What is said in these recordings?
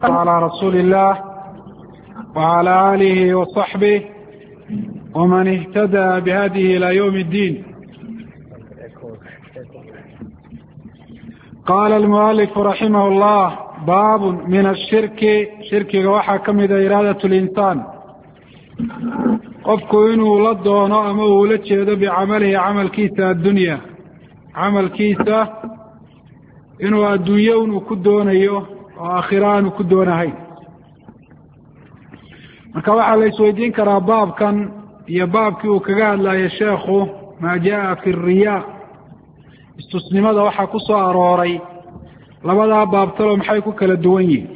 على رسول الله وعلى آله وصحبه ومن اهتدى بهذه إلى يوم الدين. قال المؤلف رحمه الله: باب من الشرك شركiga waxaa ka mida إراadة الإنسان qofku inuu la doono ama uu la jeedo bicamalihi camalkiisa addunya camalkiisa inuu adduunyo unu ku doonayo oo aakhira aanu ku doonahayn. marka waxaa la isweydiin karaa baabkan iyo baabkii uu kaga hadlayo sheekhu maa jaa fi riyaa istusnimada waxaa ku soo arooray labadaa baabtalo maxay ku kala duwan yihiin.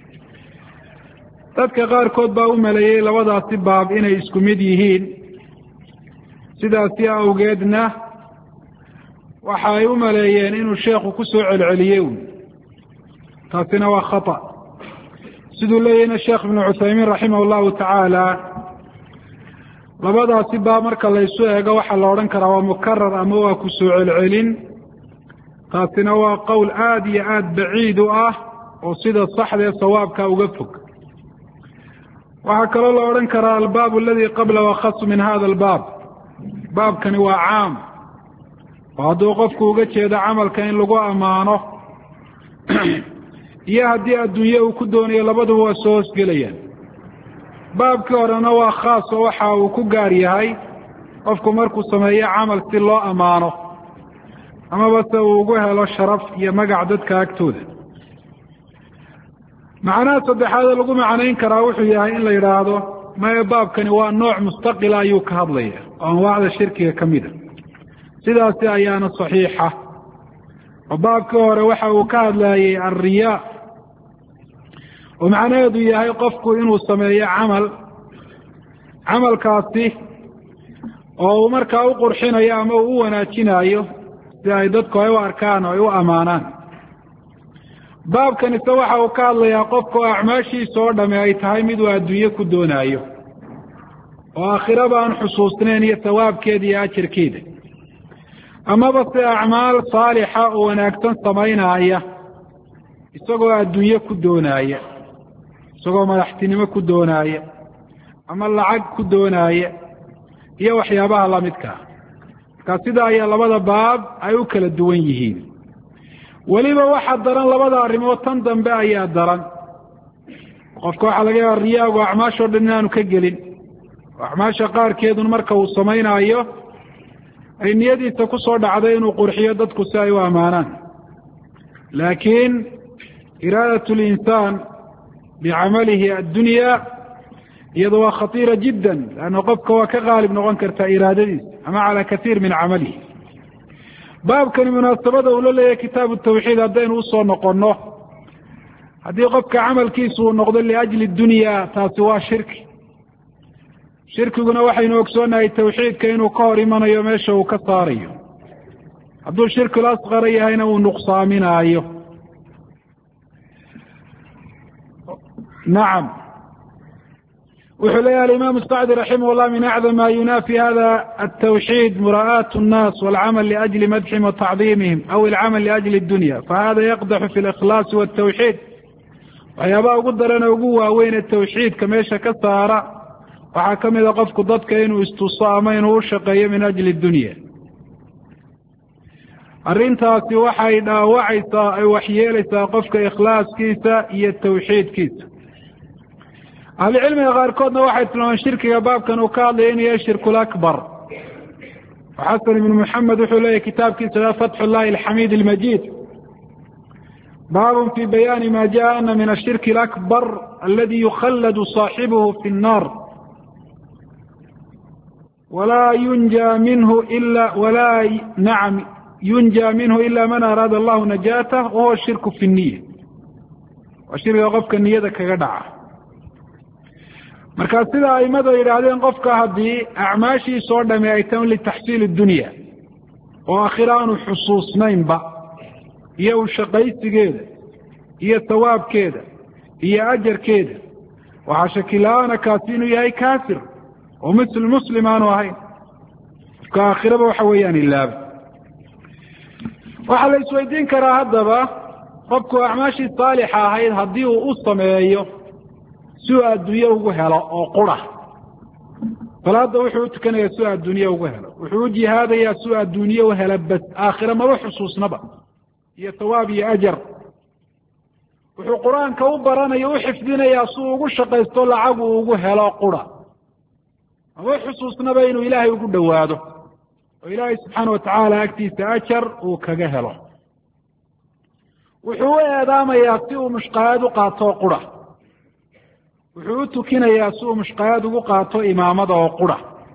dadka qaarkood baa u maleeyey labadaasi baab inay isku mid yihiin, sidaasi awgeedna waxa ay u maleeyeen inuu sheekhu ku soo celceliyey taasina waa khata. siduu leeyahayna sheekh ibnu cuthaymiin raximah llahu tacaala labadaasi baab marka laysu eego waxaa la odhan karaa waa mukarar ama waa ku soo celcelin. taasina waa qowl aada iyo aada baciid u ah oo sida saxda ee sawaabka uga fog. waxaa kaloo la odhan karaa albaab aladi qabla wakhasu min hada albaab, baabkani waa caam oo hadduu qofku uga jeedo camalka in lagu ammaano iyo haddii adduunye uu ku doonayo labaduba waa soo hoosgelayaan. baabkii horena waa khaas oo waxa uu ku gaar yahay qofku markuu sameeyo camal si loo ammaano amaba se uu ugu helo sharaf iyo magac dadka agtooda. macnaha saddexaadee lagu macnayn karaa wuxuu yahay in la yidhaahdo maya baabkani waa nooc mustaqila ayuu ka hadlaya oo anwaacda shirkiga ka mida. sidaasi ayaana saxiixa oo baabkii hore waxa uu ka hadlayay alriyaa oo macnaheedu yahay qofku inuu sameeyo camalkaasi oo uu markaa u qurxinayo ama uu u wanaajinayo si ay dadku ay u arkaan oo ay u ammaanaan. baabkanise waxa uu ka hadlayaa qofka oo acmaashiisa oo dhamme ay tahay mid uu adduunye ku doonaayo oo aakhiraba aan xusuusnayn iyo sawaabkeeda iyo ajarkeeda, amaba se acmaal saalixa oo wanaagsan samaynaaya isagoo adduunye ku doonaaya, isagoo madaxtinimo ku doonaaya ama lacag ku doonaaya iyo waxyaabaha lamidkaa. markaa sidaa ayaa labada baab ay u kala duwan yihiin. weliba waxaa daran labada arrimood tan dambe ayaa daran. qofka waxaa laga yaaba riyaagu acmaashoo dhan inaanu ka gelin oo acmaasha qaarkeedun marka uu samaynaayo ay niyadiisa ku soo dhacday inuu qurxiyo dadku si ay u ammaanaan. laakiin iraadat linsaan bicamalihi addunya iyada waa khatiira jiddan, lanna qofka waa ka qaalib noqon kartaa iraadadiisa ama calaa kaiir min camalihi. baabkani munaasabada uu la leeyahay kitaabu tawxiid haddaynu usoo noqonno, haddii qofka camalkiisa uu noqdo liajli dunya taasi waa shirki. shirkiguna waxaynu ogsoonahay tawxiidka inuu ka hor imanayo meesha uu ka saarayo. hadduu shirkul asqara yahayna uu nuqsaaminaayo. nacam, wuxuu leeyahay alimaam sacdi raximah llah min acdam ma yunaafi hada altawxiid mura'aat الnaas wاlcamal liأjli madxihim watacdiimihim aw alcamal liأjli اdunya fahada yaqdaxu fi اlikhlaasi wالtawxiid. waxyaabaha ugu darana ugu waaweyn ee tawxiidka meesha ka saara waxaa ka mida qofku dadka inuu istuso ama inuu u shaqeeyo min ajli dunya. arrintaasi waxay dhaawacaysaa ay waxyeelaysaa qofka ikhlaaskiisa iyo tawxiidkiisa. ahlucilmiga qaarkoodna waxay tilmaamaan shirkiga baabkan uu ka hadlaya inuu yahay shirku lakbar. xasan ibnu muxamed wuxuu leeyahy kitaabkiisa fatxu llahi alxamiid almajiid baabun fi bayaani ma jaa ana min ashirki alakbar aladi yukhalladu saaxibuhu fi nnar walaa yunja minhu ila man araada allahu najaatah wahuwa shirku fi niya. waa shirkiga qofka niyada kaga dhaca. markaa sida aimadu yidhaahdeen qofka haddii acmaashiisa oo dhami ay tahay litaxsiil dunya oo aakhira aanu xusuusnaynba iyo u shaqaysigeeda iyo sawaabkeeda iyo ajarkeeda, waxaa shakila-aana kaasi inuu yahay kaafir oo muslim aanu ahayn. qofka aakhiraba waxa weeyaan ilaaba. waxaa la isweydiin karaa haddaba qofku acmaashii saalixa ahayd haddii uu u sameeyo si uu adduunye ugu helo oo qura salaada wuxuu u tukanayaa si uu adduunye ugu helo, wuxuu u jihaadayaa si uu adduunye u helo bas aakhira maba xusuusnaba iyo thawaab iyo ajar. wuxuu qur-aanka u baranayo u xifdinayaa si uu ugu shaqaysto lacag uu ugu helo qura, maba xusuusnaba inuu ilaahay ugu dhowaado oo ilaahay subxaana watacaala agtiisa ajar uu kaga helo. wuxuu u eedaamayaa si uu mushqaayad u qaato qura, wuxuu u tukinayaa si uu mushqaayad ugu qaato imaamada oo qura.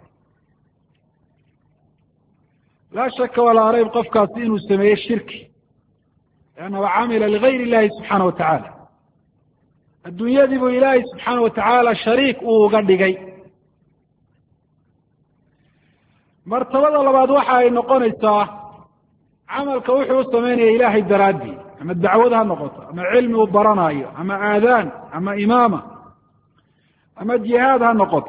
laa shaka walaa rayb qofkaasi inuu sameeye shirki, liannahu camila ligayr illahi subxaana watacaala. adduunyadii buu ilaahay subxaana watacaala shariik uu uga dhigay. martabada labaad waxa ay noqonaysaa camalka wuxuu u samaynaya ilaahay daraaddii, ama dacwad ha noqoto, ama cilmi uu baranaayo, ama aadaan, ama imaama, ama jihaad ha noqoto.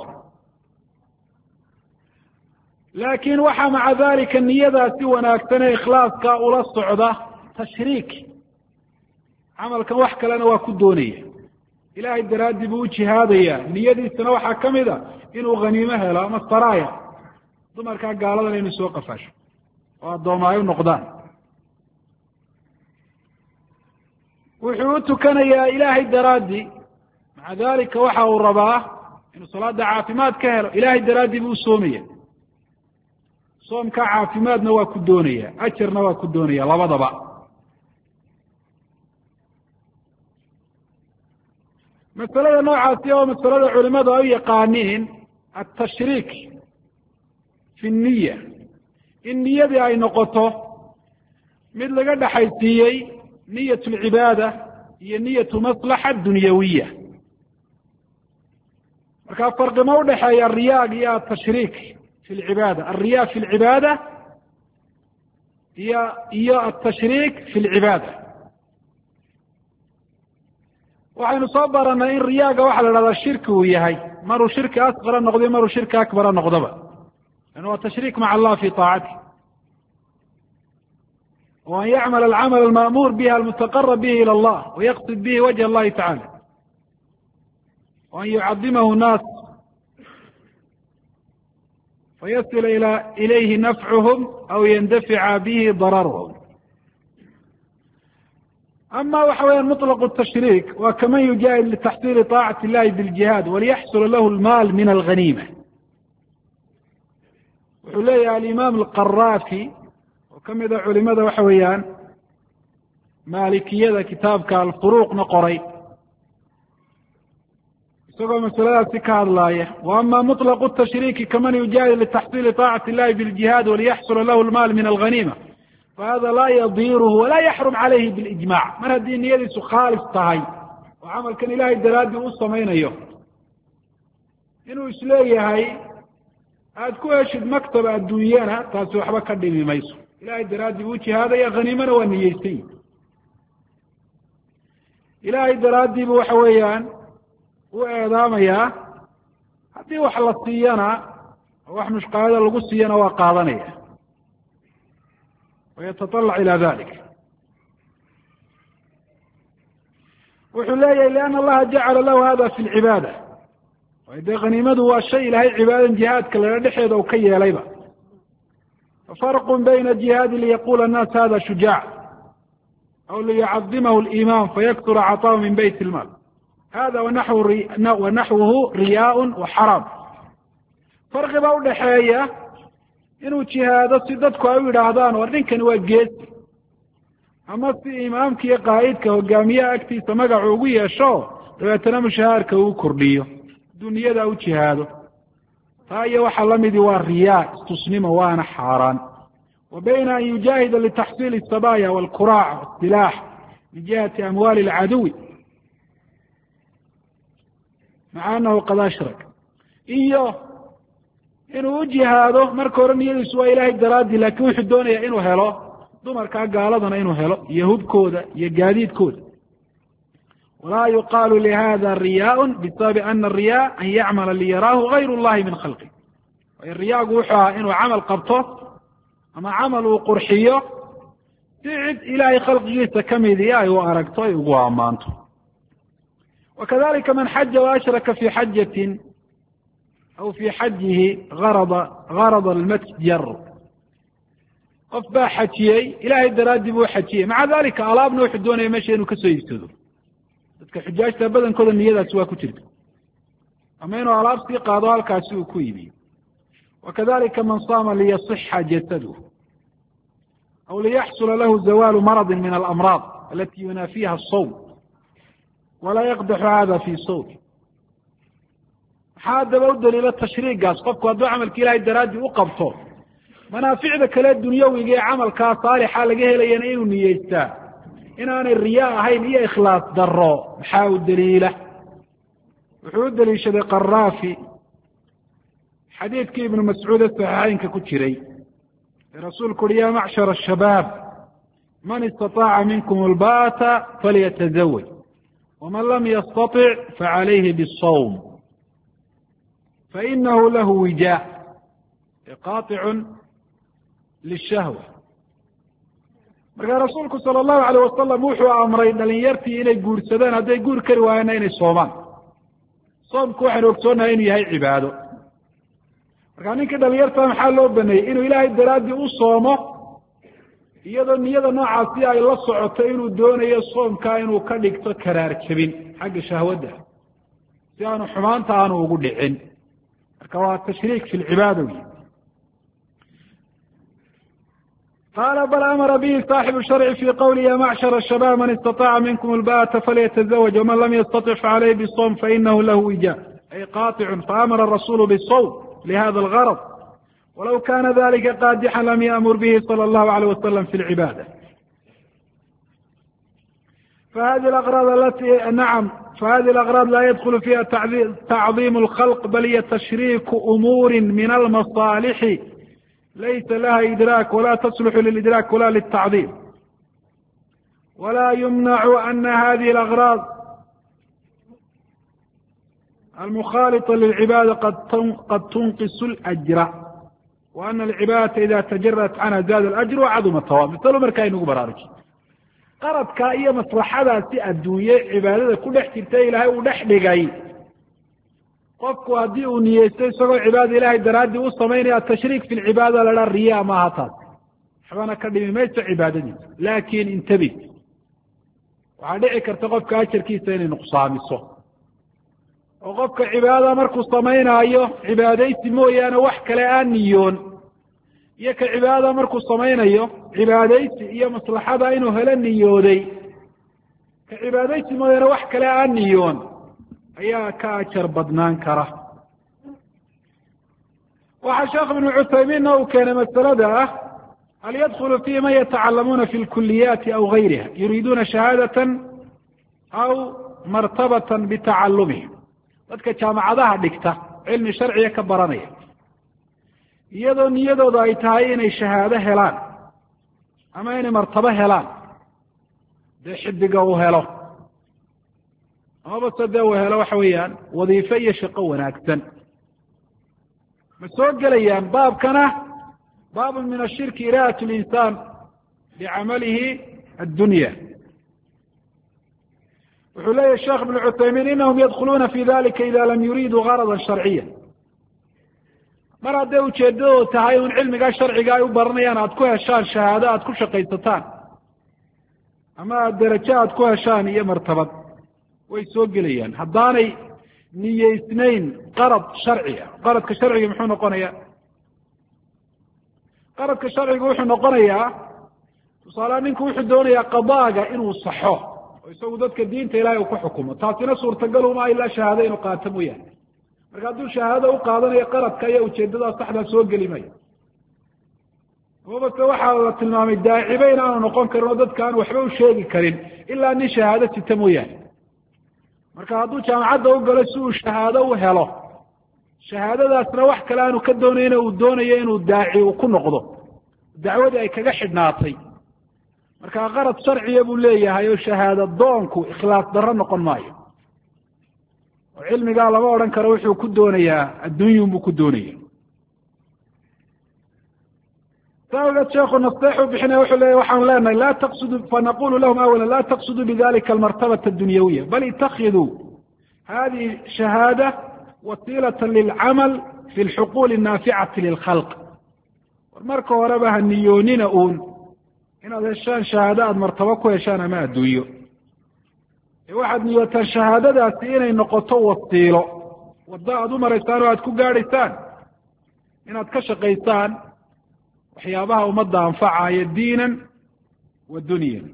laakiin waxaa maca dalika niyadaasi wanaagsan ee ikhlaaska ula socda tashriik. camalkan wax kalena waa ku doonaya, ilaahay daraaddii buu u jihaadaya. niyadiisana waxaa ka mid a inuu khaniimo helo ama saraaya, dumarkaa gaaladana inuu soo qafaasho oo addooma ay u noqdaan. wuxuu u tukanayaa ilaahay daraaddii, maca dalika waxa uu rabaa inuu salaada caafimaad ka helo, ilaahay daraaddii buu u soomaya. soomkaa caafimaadna waa ku doonaya, ajarna waa ku doonaya, labadaba. masalada noocaasi oo masalada culimadu ay u yaqaaniin atashriik fi niya, in niyadii ay noqoto mid laga dhexaysiiyey niyat lcibaada iyo niyat maslaxa dunyawiya. markaa farqi ma udhexeeya ariyaag iyo atashriik fi lcibaada. alriya fi lcibaada iyo atashriik fi lcibaada. waxaynu soo baranay in riyaaga waxaa la dhahdaa shirki uu yahay, maruu shirki asqara noqdo, maruu shirki akbara noqdoba. لأنه هو تشريك مع الله في طاعته، وأن يعمل العمل المأمور به المتقرب به إلى الله ويقصد به وجه الله تعالى، وأن يعظمه الناس فيصل إليه نفعهم أو يندفع به ضررهم. أما وحويا مطلق التشريك وكمن يجاهد لتحصيل طاعة الله بالجهاد وليحصل له المال من الغنيمة. wuxuu leeyahay alimaam alqaraafi oo ka mida culimada waxa weeyaan maalikiyada kitaabka alfuruuqna qoray, isagoo masaladaasi ka hadlaaya. wa ama muطlaqu tashriiki kaman yujaahid litaxsiili طaacati illahi biاljihaad waliyaxsula lahu lmaal min alghaniima fahada laa yadiiruhu walaa yaxrum calayhi bilijmac. mar haddii niyadiisu khaalis tahay oo camalkan ilahay daraaddii u samaynayo, inuu isleeyahay aada ku heshid maktaba adduunyana taasi waxba ka dhimi mayso. ilaahay daraaddii uu jihaadaya, khaniimana waa niyeystay. ilaahay daraaddii buu waxa weeyaan u eedaamayaa. haddii wax la siiyana oo wax mushqaayada lagu siiyana waa qaadanaya, wayataطalac ila dalik. wuxuu leeyahay lianna allaha jacala lahu hada fi lcibaada. waayo dee khaniimadu waa shay ilahay cibaadan jihaadka lala dhexeeda uu ka yeelayba. fafarqu bayna jihaadi liyaqula annaas hada shujaac aw liyucadimahu alimaam fayaksura caطaahu min bayt ilmaal, hada wanaxwuhu riyaa wa xaraam. farqi baa udhaxeeya inuu jihaado si dadku ay u yidhaahdaan war ninkani waa geesi, ama si imaamka iyo qaa'idka hogaamiyaha agtiisa magacu ugu yeesho dabeetana mushahaarka uu kordhiyo duniyada u jihaado. taa iyo waxaa lamidi waa riyaa, istusnimo, waana xaaraan. wa bayna an yujaahida litaxsiili الsabaaya wاlkuraac wاsilaax min jihati amwaali اlcaduwi maca anahu qad ashrak, iyo inuu u jihaado marka hore niyadiisu waa ilahay daraaddii, laakin wuxuu doonaya inuu helo dumarkaa gaaladana inuu helo iyo hubkooda iyo gaadiidkooda. walaa yuqaalu lihada riyaa bisababi ana ariya an yacmala liyaraahu gayr اllahi min khalqi. waayo riyaagu wuxuu ahaa inuu camal qabto ama camal uu qurxiyo si cid ilaahay khalqigiisa kamidii ay u aragto ay ugu ammaanto. wakadalika man xaja waashraka fi xajatin aw fi xajihi garada almatjar, qof baa xajiyey ilaahay daraaddii buu xajiyey, maca dalika alaabna wuxuu doonaya meesha inuu kasoo iibsado. dadka xujaajta badankooda niyadaasi waa ku jirta, ama inuu alaab sii qaado halkaasi uu ku iibiyo. wakadalika man saama liyaصixa jasaduh aw liyaxsula lahu zawaalu maradi min alamraad alati yunaafiha الsawm walaa yaqdaxu hada fi sawm. maxaa daba u daliila tashriigaas? qofku hadduu camalka ilahay daraaddii u qabto, manaaficda kale dunyawiga ee camalkaa saalixa laga helayana inuu niyeystaa inaanay riyaa ahayn iyo ikhlaas daro. maxaa u daliila? wuxuu u daliishaday qaraafi xadiidkii ibnu mascuud ee saxiixeynka ku jiray ee rasuulku uhi ya macshar ashabaab man istaطaaca minkum alba'ata falyatazawaj waman lam yastaطic facalayhi bالsawm fainahu lahu wijaa qaطicun lishahwa. markaa rasuulku sala allahu alayh wasalam wuxuu amray dhalinyartii inay guursadaan, hadday guur kari waayeenna inay soomaan. soomku waxaynu ogsoonahay inuu yahay cibaado. markaa ninkii dhalinyartaa maxaa loo baneeyey? inuu ilaahay daraaddii u soomo, iyadoo niyada noocaasi ay la socoto inuu doonayo soomkaa inuu ka dhigto karaar jebin xagga shahwadda, si aanu xumaanta aanu ugu dhicin. marka waa tashriik fi lcibaada wey. qaala bal amara bihi saaxibu sharci fi qawli ya macshar shabaab man istaطaaca minkum alba'ata falyatazawaj waman lam yastaطic facalayhi bالsawm fainahu lahu wijaa ay qaطicun. faamara arasulu bالsawm lihada algarad walaw kana dalika qaadixan lam ya'mur bihi salى allahu alayh wasalam fi lcibaada. fahadi alaqraad alati nacam fahadi alaqraad laa yadkulu fiha tacdiim اlkhalq bal hiya tashriiku umuuri min almasaalixi laysa laha idraak wala tasluxu lilidraak wala liltacdiim wala yumnacu ana hadihi alaqraad almukhaaliطa lilcibaada qad tunqis اlأjra wa ana alcibaadata ida tajarat canha zaada alأjr wacaduma tawaab. misalo markaa inugu baraaruji qaradkaa iyo maslaxadaasi adduunye cibaadada ku dhex jirta ilaahay uu dhex dhigay, qofku haddii uu niyeysto isagoo cibaada ilahay daraaddii u samaynaya tashriik fi lcibaada la dhaa riyaa maaha taas, waxbana ka dhimi mayso cibaadadiisa. laakin intabi, waxaa dhici karta qofka ajarkiisa inay nuqsaamiso, oo qofka cibaadada markuu samaynaayo cibaadaysi mooyaane wax kale aan niyoon, iyo ka cibaadada markuu samaynayo cibaadaysi iyo maslaxada inuu helo niyooday, ka cibaadaysi mooyaane wax kale aan niyoon ayaa ka ajar badnaan kara. waxaa sheekh ibnu cuthaymiinna uu keenay masalada ah hal yadkulu fihi man yatacalamuuna fi lkuliyaati aw gayriha yuriiduuna shahaadatan aw martabatan bitacalumihim. dadka jaamacadaha dhigta cilmi sharciga ka baranaya, iyadoo niyadooda ay tahay inay shahaado helaan ama inay martabo helaan, dee xidiga uu helo amaba se dee uu helo waxa weeyaan wadiifo iyo shaqo wanaagsan, ma soo gelayaan baabkana baabun min ashirki iraa'at linsaan bicamalihi addunya. wuxuu leeyahy sheekh ibnu cuthaymiin inahum yadkhuluuna fi dalika ida lam yuriiduu garada sharciya. mar hadday ujeedadoodu tahay un cilmigaa sharciga ay u baranayaan aad ku heshaan shahaado aad ku shaqaysataan, ama aad derajo aad ku heshaan iyo martabad, way soo gelayaan haddaanay niyeysnayn qarad sharciga. qaradka sharciga muxuu noqonayaa? qaradka sharciga wuxuu noqonayaa, tusaalehaan ninku wuxuu doonayaa qadaaga inuu saxo oo isagu dadka diinta ilaahay uu ku xukumo, taasina suurtagal uma ilaa shahaado inuu qaato mooyaane. marka hadduu shahaado u qaadanayo qaradka iyo ujeedadaa saxdaa soo geli mayo. amabase waxaa la tilmaamay daacibe in aanu noqon karin oo dadka aan waxba u sheegi karin ilaa nin shahaado sita mooyaane. marka hadduu jaamacadda u galo si uu shahaado u helo, shahaadadaasna wax kale aanu ka doonayna uu doonayo inuu daaci uu ku noqdo, dacwadii ay kaga xidhnaatay, markaa qarad sharciya buu leeyahay oo shahaado doonku ikhlaas darro noqon maayo. oo cilmigaa lama odhan karo wuxuu ku doonayaa adduunyun buu ku doonaya. سألت شيخ نصيح بحنا وحلا وحن لنا لا تقصدوا فنقول لهم أولا لا تقصدوا بذلك المرتبة الدنيوية بل اتخذوا هذه شهادة وسيلة للعمل في الحقول النافعة للخلق marka horeba ha niyoonina inaad heshaan shahaado aada martabo ku heshaan ama adduunyo waxaad niyootaan shahaadadaasi inay noqoto wasiilo waddo aada u maraysaan oo aad ku gaadhaysaan inaad ka shaqaysaan waxyaabaha ummadda anfacaya diinan wa dunyan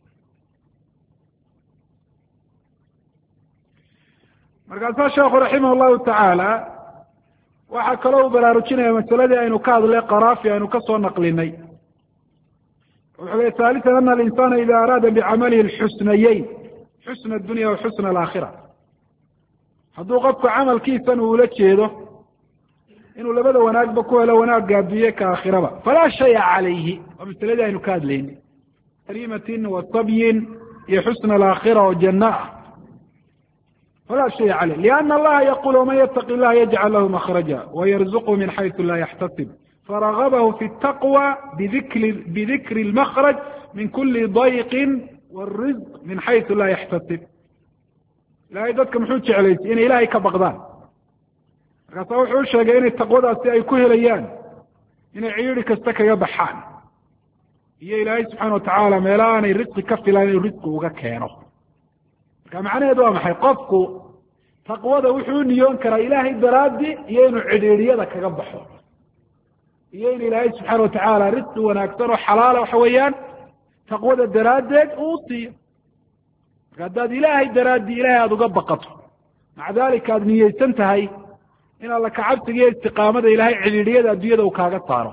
markaasaa sheekhu raximah llahu tacaala waxaa kaloo u baraarujinaya masaladii aynu ka hadlay qaraafi aynu ka soo naqlinay wuxuu leey haalisan ana alinsana ida araada bicamalihi lxusnayeyn xusna adunya wa xusna alaakhira hadduu qofku camalkiisan uu ula jeedo inuu labada wanaagba ku helo wanaagga adduunye ka aakhiraba falaa shaya calayhi waa masaladii aynu ka hadlaynay karimatin wa sabyin iyo xusna alaakhira oo janno ah فلا شيء عليه لأن الله يقول ومن يتق الله يجعل له مخرجا ويرزقه من حيث لا يحتسب فرغبه في التقوى بذكر المخرج من كل ضيق والرزق من حيث لا يحتسب لا يدك محوج عليه إن إلهي كبغضان قصوا حوشة إن التقوى ذا أي كهليان إن عيرك استك يبحان يا إلهي سبحانه وتعالى ميلان الرزق كفي لان الرزق وكانه كمعنى دوام حيقفكو تقوى ذا وحون ينكر إلهي الدرادي يينو عديريا كقبحو يين إلهي سبحانه وتعالى رزق ونكتره حلالة وحويان تقوى ذا الدرادي أوصي قداد إلهي الدرادي إلهي هذا قبقته مع ذلك هذا نية تنتهي إن الله كعبت جي استقامة إلهي عديريا ذا ديا ذا وكاقطاره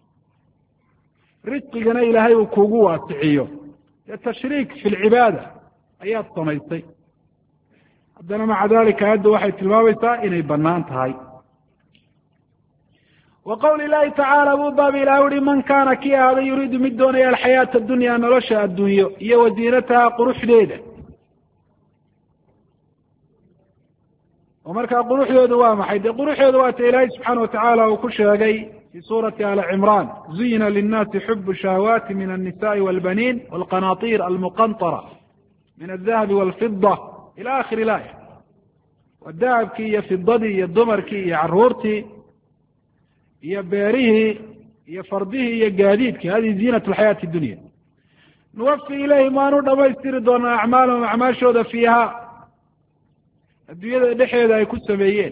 رزق جنا إلهي وكوغوه السعيه التشريك في العبادة ayaad samaysay haddana maca dalika aayaddu waxay tilmaamaysaa inay banaan tahay wa qawli illahi tacaala buu baab ilah uhi man kaana kii ahaaday yuriidu mid doonaya alxayaata addunya nolosha adduunyo iyo wasiinataha quruxdeeda oo markaa quruxdoodu waa maxay dee quruxdoodu waa ta ilaahay subxaana watacaala uu ku sheegay fi suurati ali cimraan zuyina linnaasi xubu shahawaati min annisa'i walbaniin walqanaatiir almuqantara من الذهب والفضة إلى آخر الآية والذهب كي يفضدي يدمر كي يعرورتي يباريه يفرده يقاديد كي هذه زينة الحياة الدنيا نوفي إليه ما نرد ما يستير دون أعمالهم أعمال شودة فيها الدنيا دحية ذا يكون سبيين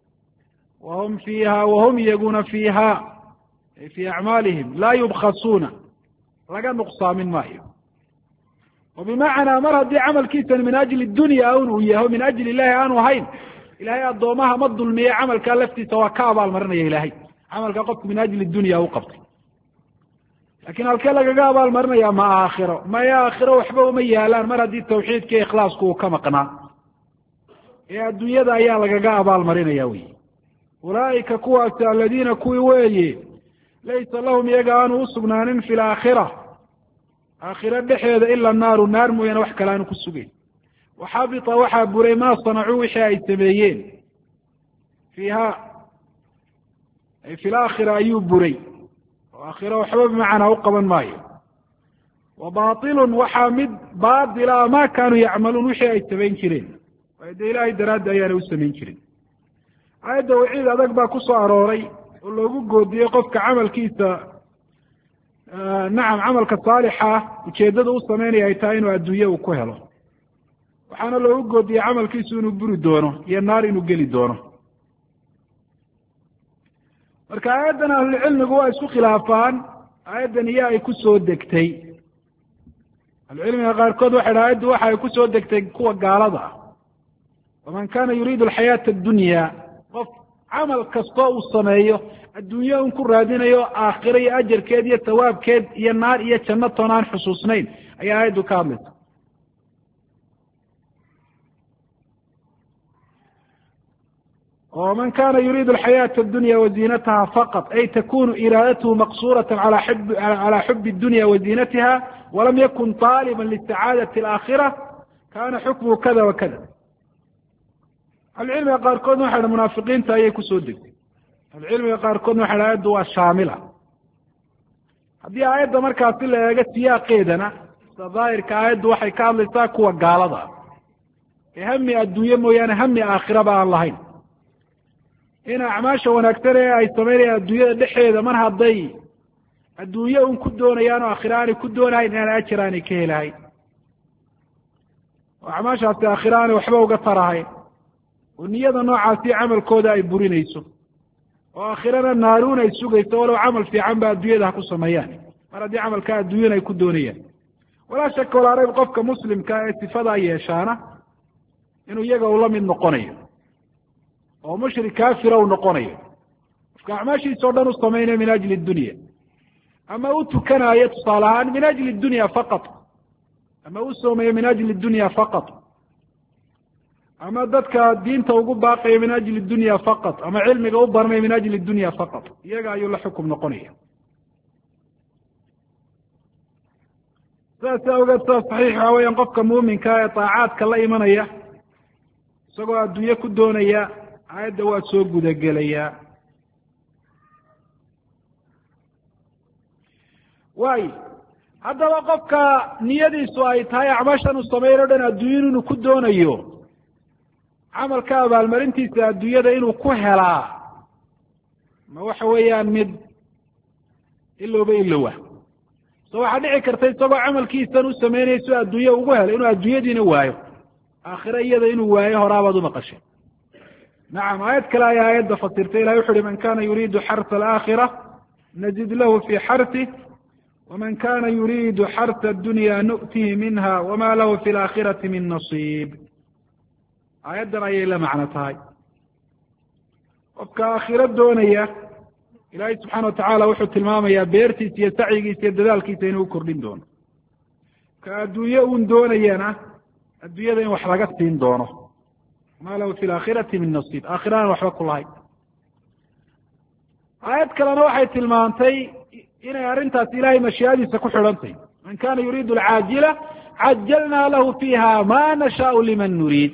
وهم يقون فيها في أعمالهم لا يبخصون لقى نقصى من ماء وبمعنى مر هدي عمل كيسا من أجل الدنيا أو إياه من أجل الله أنو هين إلهي الضومها مضوا المية عمل كالفتي سواء كعب المرنة إلهي عمل كقفت من أجل الدنيا أو قبط لكن الكلا قاب المرنة يا ما آخره ما يا آخره وحبه ومية الآن مر هدي التوحيد كي إخلاصكو كما قناع يا الدنيا ذا يا لقى قاب المرنة يوي أولئك كواس الذين كوي ويلي ليس لهم يقانوا سبنان في الآخرة آخرة دحية إلا النار النار موينة وحكا لانو كسوغين وحابط وحابوري ما صنعوا وحاي تبيين فيها أي في الآخرة أيوب بري وآخرة وحباب معنا وقبا ماي وباطل وحامد باطل ما كانوا يعملون وحاي تبين كرين وإذا إلهي دراد أيانا وسمين كرين عيدا وعيد هذاك باكو صاروري ولو قد يقفك عمل كيسا نعم camalka saalixa ujeedada u sameynaya ay tahay inuu adduunye uu ku helo waxaana loogu goodiyey camalkiisu inuu buri doono iyo naar inuu geli doono marka aayaddan ahlucilmigu waa isku khilaafaan aayaddan iyo ay ku soo degtay ahlucilmiga qaarkood waxay dhaha aayaddu waxa ay ku soo degtay kuwa gaalada ah waman kana yuriidu alxayaata addunya qof camal kastoo uu sameeyo adduunye un ku raadinayo aakhiro iyo ajarkeed iyo tawaabkeed iyo naar iyo janno toon aan xusuusnayn ayaa aayaddu ka hadlaysa ومن كان يريد الحياة الدنيا وزينتها فقط أي تكون إرادته مقصورة على حب الدنيا وزينتها ولم يكن طالبا للسعادة الآخرة كان حكمه كذا وكذا العلم قاركون واحد المنافقين تأيي كسودك العلم qaarkood waxa la aad waa shaamila haddii aayadda markaasi la eego siyaaqeedana sida daahirka aayaddu waxay ka hadlaysaa kuwa gaalada ee hami adduunye mooyaane hami aakhiraba aan lahayn in acmaasha wanaagsan ee ay samaynayaan adduunyada dhexeeda mar hadday adduunye un ku doonayaan oo aakhira aanay ku doonahayn inaan ajar aanay ka helahayn oo acmaashaasi aakhira aanay waxba uga tarahayn oo niyada noocaasi camalkooda ay burinayso oo aakhirana naaruun ay sugayso walow camal fiican ba adduunyada ha ku sameeyaan mar haddii camalka adduunyana ay ku doonayaan walaa shaka walaa rayb qofka muslimka ee sifadaa yeeshaana inuu iyaga ula mid noqonayo oo mushrik kaafira u noqonayo qofka acmaashiisa o dhan u samaynayo min ajli dunya ama u tukanaayo tusaale ahaan min ajli dunya faqat ama u soomayo min ajli dunya faqat ama dadka diinta ugu baaqayo min ajli dunya faqat ama cilmiga u baranayo min ajli dunya faqat iyaga ayuu la xukum noqonaya saas awgeed saa saxiix waxa weeyaan qofka muuminka ee taacaadka la imanaya isagoo adduunye ku doonaya aayadda waa soo gudagelayaa waayo haddaba qofka niyadiisu ay tahay acmaashan uu sameyn o dhan adduunyan inuu ku doonayo camalka abaalmarintiisa adduunyada inuu ku helaa ma waxa weeyaan mid ilowba ilowa so waxaa dhici karta isagoo camalkiisan u sameynayso adduunye ugu helo inuu adduunyadiina waayo aakhire iyada inuu waayo horaabaad umaqashay nacam aayad kale ayaa aayadda fasirtay ilahi wuxu uhi man kana yuriidu xarsa alaakhira nazid lahu fii xarsih waman kana yuriidu xarsa addunya nu'tihi minha wama lahu fi laakhirati min nasiib aayaddan ayay la macno tahay qofka aakhiro doonaya ilaahay subxaana watacaala wuxuu tilmaamayaa beertiisa iyo sacyigiisa iyo dadaalkiisa inuu ukordhin doono ka adduunye uun doonayana adduunyada in wax laga siin doono ma lahu fi laakhirati min nasiib aakhiraan waxba ku lahayn aayad kalena waxay tilmaantay inay arrintaas ilahay mashiiadiisa ku xidhantay man kana yuriidu alcaajila cajalnaa lahu fiiha ma nashaau liman nuriid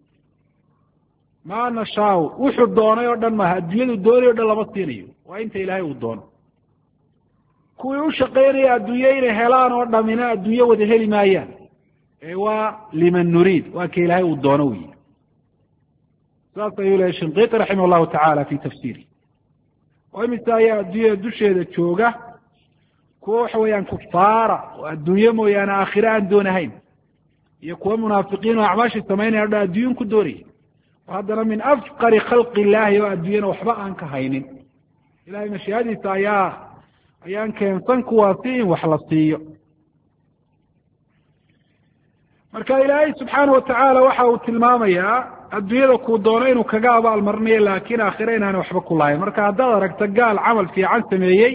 ma nashaau wuxuu doonay oo dhan maaha adduunyadu doonay o dhan lama siinayo waa inta ilaahay uu doono kuwii u shaqaynaya adduunye inay helaan oo dhamina adduunye wada heli maayaan ee waa liman nuriid waa ka ilaahay uu doono wey saas ayuu lehay shinqiti raximah allahu tacaala fi tafsiiri oo imise ayaa adduunyada dusheeda jooga kuwa waxa weeyaan kufaara oo adduunye mooyaane aakhire aan doonahayn iyo kuwa munaafiqiin oo acmaashii samaynaya o dhan adduunyan ku doonaya oo haddana min afqari khalqi illaahi oo adduunyana waxba aan ka haynin ilahay mashiiadiisa ayaan keensan kuwaasi in wax la siiyo marka ilaahay subxaana watacaala waxa uu tilmaamayaa adduunyada kuu doono inuu kaga abaalmarinayo laakiin aakhire inaana waxba ku lahayn marka haddaad aragto gaal camal fiican sameeyey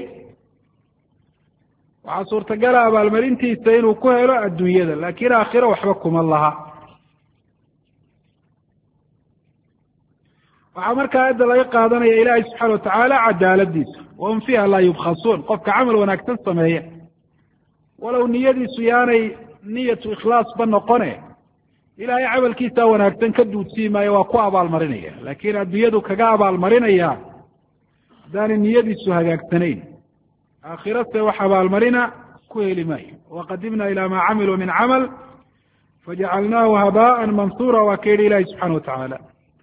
waxaa suurtagala abaalmarintiisa inuu ku helo adduunyada laakiin aakhire waxba kuma laha waxaa markaa aayadda laga qaadanaya ilaahay subxaana watacaala cadaaladiisa wahum fiiha laa yubkhasuun qofka camal wanaagsan sameeya walow niyadiisu yaanay niyatu ikhlaasba noqone ilaahay camalkiisa wanaagsan ka duudsii maayo waa ku abaalmarinaya laakiin adduunyadu kaga abaalmarinaya haddaanay niyadiisu hagaagsanayn aakhirase wax abaalmarina ku heli maayo waqadimna ila maa camiluu min camal fajacalnaahu habaan mansuura waa ka yidhi ilahi subxana watacaala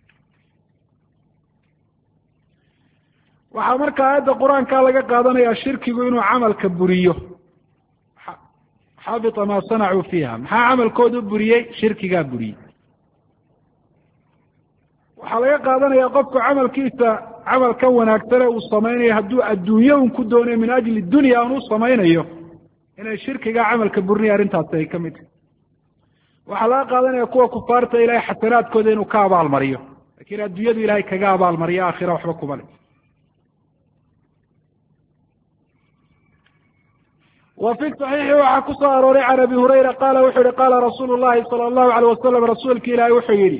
waxaa marka aayadda qur-aanka laga qaadanaya shirkigu inuu camalka buriyo xabita maa sanacuu fiiha maxaa camalkooda u buriyey shirkigaa buriyey waxaa laga qaadanaya qofku camalkiisa camalkan wanaagsane uu samaynayo hadduu adduunye un ku doonayo min ajli dunya aan u samaynayo inay shirkigaa camalka burinaya arrintaasi ay ka mid tahay waxaa laga qaadanaya kuwa kufaarta ilahay xasanaadkooda inuu ka abaalmariyo lakiin adduunyadu ilahay kaga abaalmariyo aakhira waxba kuma le wa fi صaxiixi waxaa ku soo arooray can abi hurayra qaala wuxuu yihi qaala rasuulu llahi salى allahu alayh wasalam rasuulki ilaahi wuxuu yihi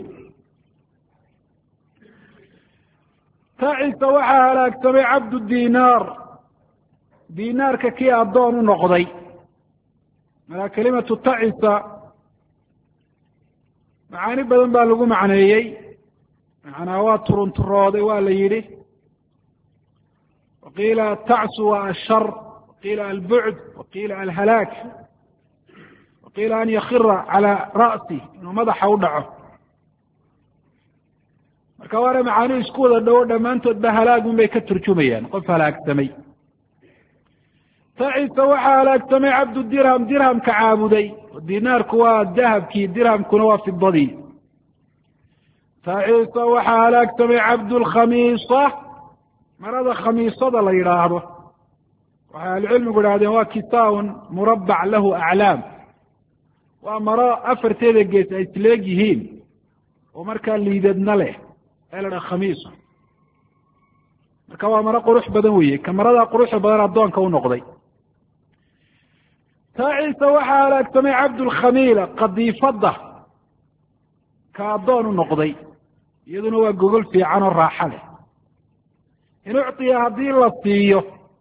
tacisa waxaa halaagsamay cabdu dinaar dinaarka kii addoon u noqday marka kelimatu tacisa macaani badan baa lagu macneeyey macnaa waa turunturooday waa la yidhi waqiila tacsu waa ashar qiila albucd waqiila alhalaak waqiila an yakira calaa ra'si inuu madaxa u dhaco marka waana macaanihu isku wada dhowo dhammaantood ba halaagun bay ka turjumayaan qof halaagsamay tacisa waxaa halaagsamay cabdu dirham dirhamka caabuday dinaarku waa dahabkii dirhamkuna waa fidadii tacisa waxaa halaagsamay cabdulkhamiisa marada khamiisada la yidhaahdo waxay ahlucilmigu idhahdeen waa kisaaun murabbac lahu aclaam waa maro afarteeda gees ay isleeg yihiin oo markaa liidadna leh ee la dhaha khamiisa marka waa maro qurux badan weeye ka maradaa quruxda badan addoonka u noqday tacisa waxaa halaagsamay cabdulkhamiila qadiifadda ka addoon u noqday iyaduna waa gogol fiican oo raaxo leh in ucطiya haddii la siiyo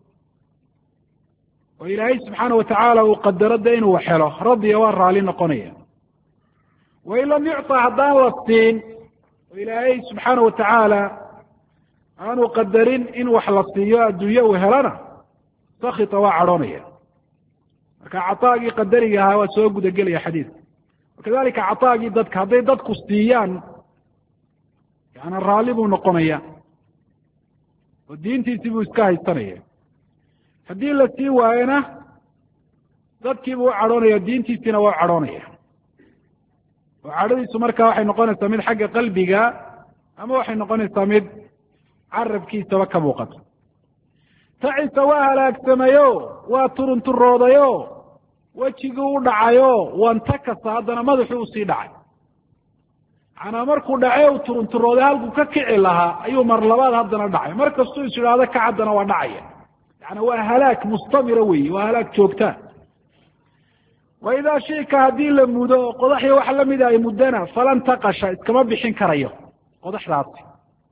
oo ilaahay subxaana watacaala uu qadaro de inuu helo radiya waa raali noqonaya wain lam yucطa haddaan la siin oo ilaahay subxaana watacaala aanu qadarin in wax la siiyo adduunye uu helana sakita waa cadhoonaya marka cataagii qadariga ahaa waa soo gudagelaya xadiidka wakadalika cataagii dadka hadday dadku siiyaan yani raalli buu noqonaya oo diintiisii buu iska haysanaya haddii la sii waayona dadkiibuu u cadhoonaya diintiisiina waa u cadhoonaya oo cadhadiisu markaa waxay noqonaysaa mid xagga qalbiga ama waxay noqonaysaa mid carabkiisaba ka muuqato tacisa waa halaagsamayo waa turunturoodayo wejigii u dhacayo wantakasa haddana madaxuu usii dhacay macnaa markuu dhacay u turunturooday halkuu ka kici lahaa ayuu mar labaad haddana dhacay mar kastuu is idhaahdo ka haddana waa dhacaya yani waa halaag mustamira weyi waa halaag joogtaa wa idaa shika haddii la mudo oo qodaxii wax lamida ay muddana falan taqasha iskama bixin karayo qodaxdaasi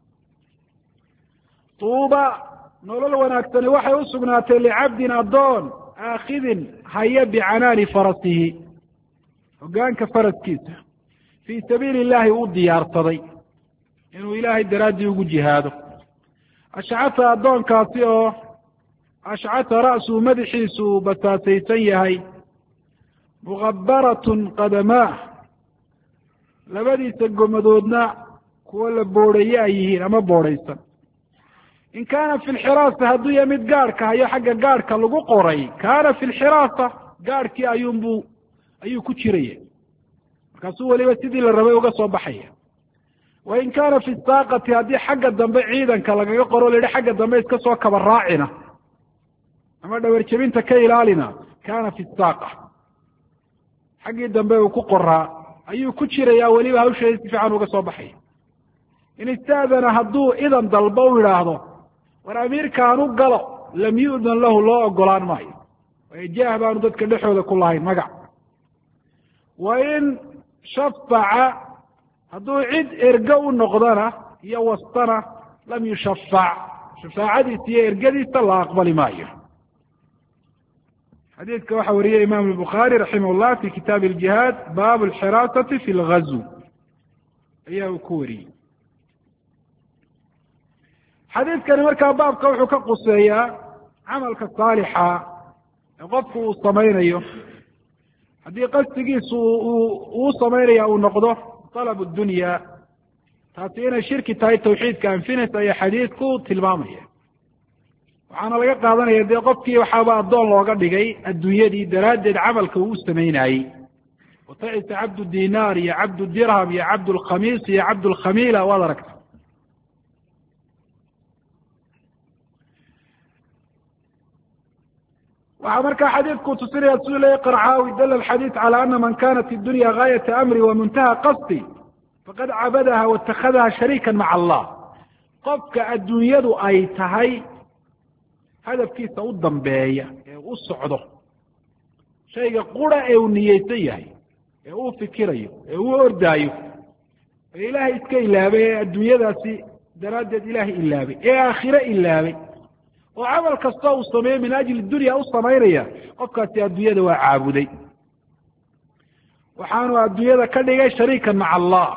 tuuba nolol wanaagsani waxay u sugnaatay licabdin addoon aakhidin haya bicanaani farasihi hogaanka faraskiisa fii sabiili illahi uu diyaarsaday inuu ilaahay daraaddii ugu jihaado ashcata addoonkaasi oo ashcata ra'suu madaxiisu uu basaasaysan yahay mugabaratun qadamaah labadiisa gomadoodna kuwo la boodhaye ay yihiin ama boodhaysan in kaana fi lxiraasa hadduu yahay mid gaadhka hayo xagga gaadhka lagu qoray kaana fi lxiraasa gaadhkii ayuu ku jiraya markaasuu weliba sidii la rabay uga soo baxaya wa in kaana fi saaqati haddii xagga dambe ciidanka lagaga qoro la yihi xagga dambe iska soo kaba raacina ama dhawarjebinta ka ilaalina kaana fi saaqa xaggii dambe uu ku qoraa ayuu ku jiraya weliba hawsheeda si fiican uga soo baxaya in istaadana hadduu idan dalba u idhaahdo war amiirkaan u galo lam yu'dan lahu loo ogolaan maayo waayo jaah baanu dadka dhexooda ku lahayn magac wa in shafaca hadduu cid erge u noqdona iyo wastana lam yushafac shafaacadiisa iyo ergadiisa la aqbali maayo xadiidka waxaa wariyey imam الbukhaari raximah llah fi kitaabi اljihaad bab اlxiraasati fi اlgazw ayaa uu ku wariyey xadiidkani markaa baabka wuxuu ka quseeyaa camalka saalixa ee qofku uu samaynayo haddii qasdigiisu uu samaynaya uu noqdo طalab اdunya taasi inay shirki tahay tawxiidka anfinaysa ayaa xadiidku tilmaamaya waxaana laga qaadanaya dee qofkii waxaaba addoon looga dhigay adduunyadii daraaddeed camalka uu samaynayey watacisa cabdu dinaar iyo cabdu dirham iyo cabd lkhamiis iyo cabd lkhamiila waad aragta waxaa markaa xadiidku tusinaya siduu leeyahy qarcaawi dala alxadiid cala ana man kanat idunya gaayata amri wa muntaha qasdi faqad cabadaha waitakadaha shariika maca allah qofka adduunyadu ay tahay hadafkiisa u dambeeya ee u socdo shayga qura ee uu niyeysan yahay ee uu fikirayo ee uu ordaayo ee ilaahay iska ilaabay ee adduunyadaasi daraaddeed ilaahay ilaabay ee aakhire ilaabay oo camal kasta uu sameeyo min ajli dunya u samaynaya qofkaasi adduunyada waa caabuday waxaanu adduunyada ka dhigay shariikan maca allah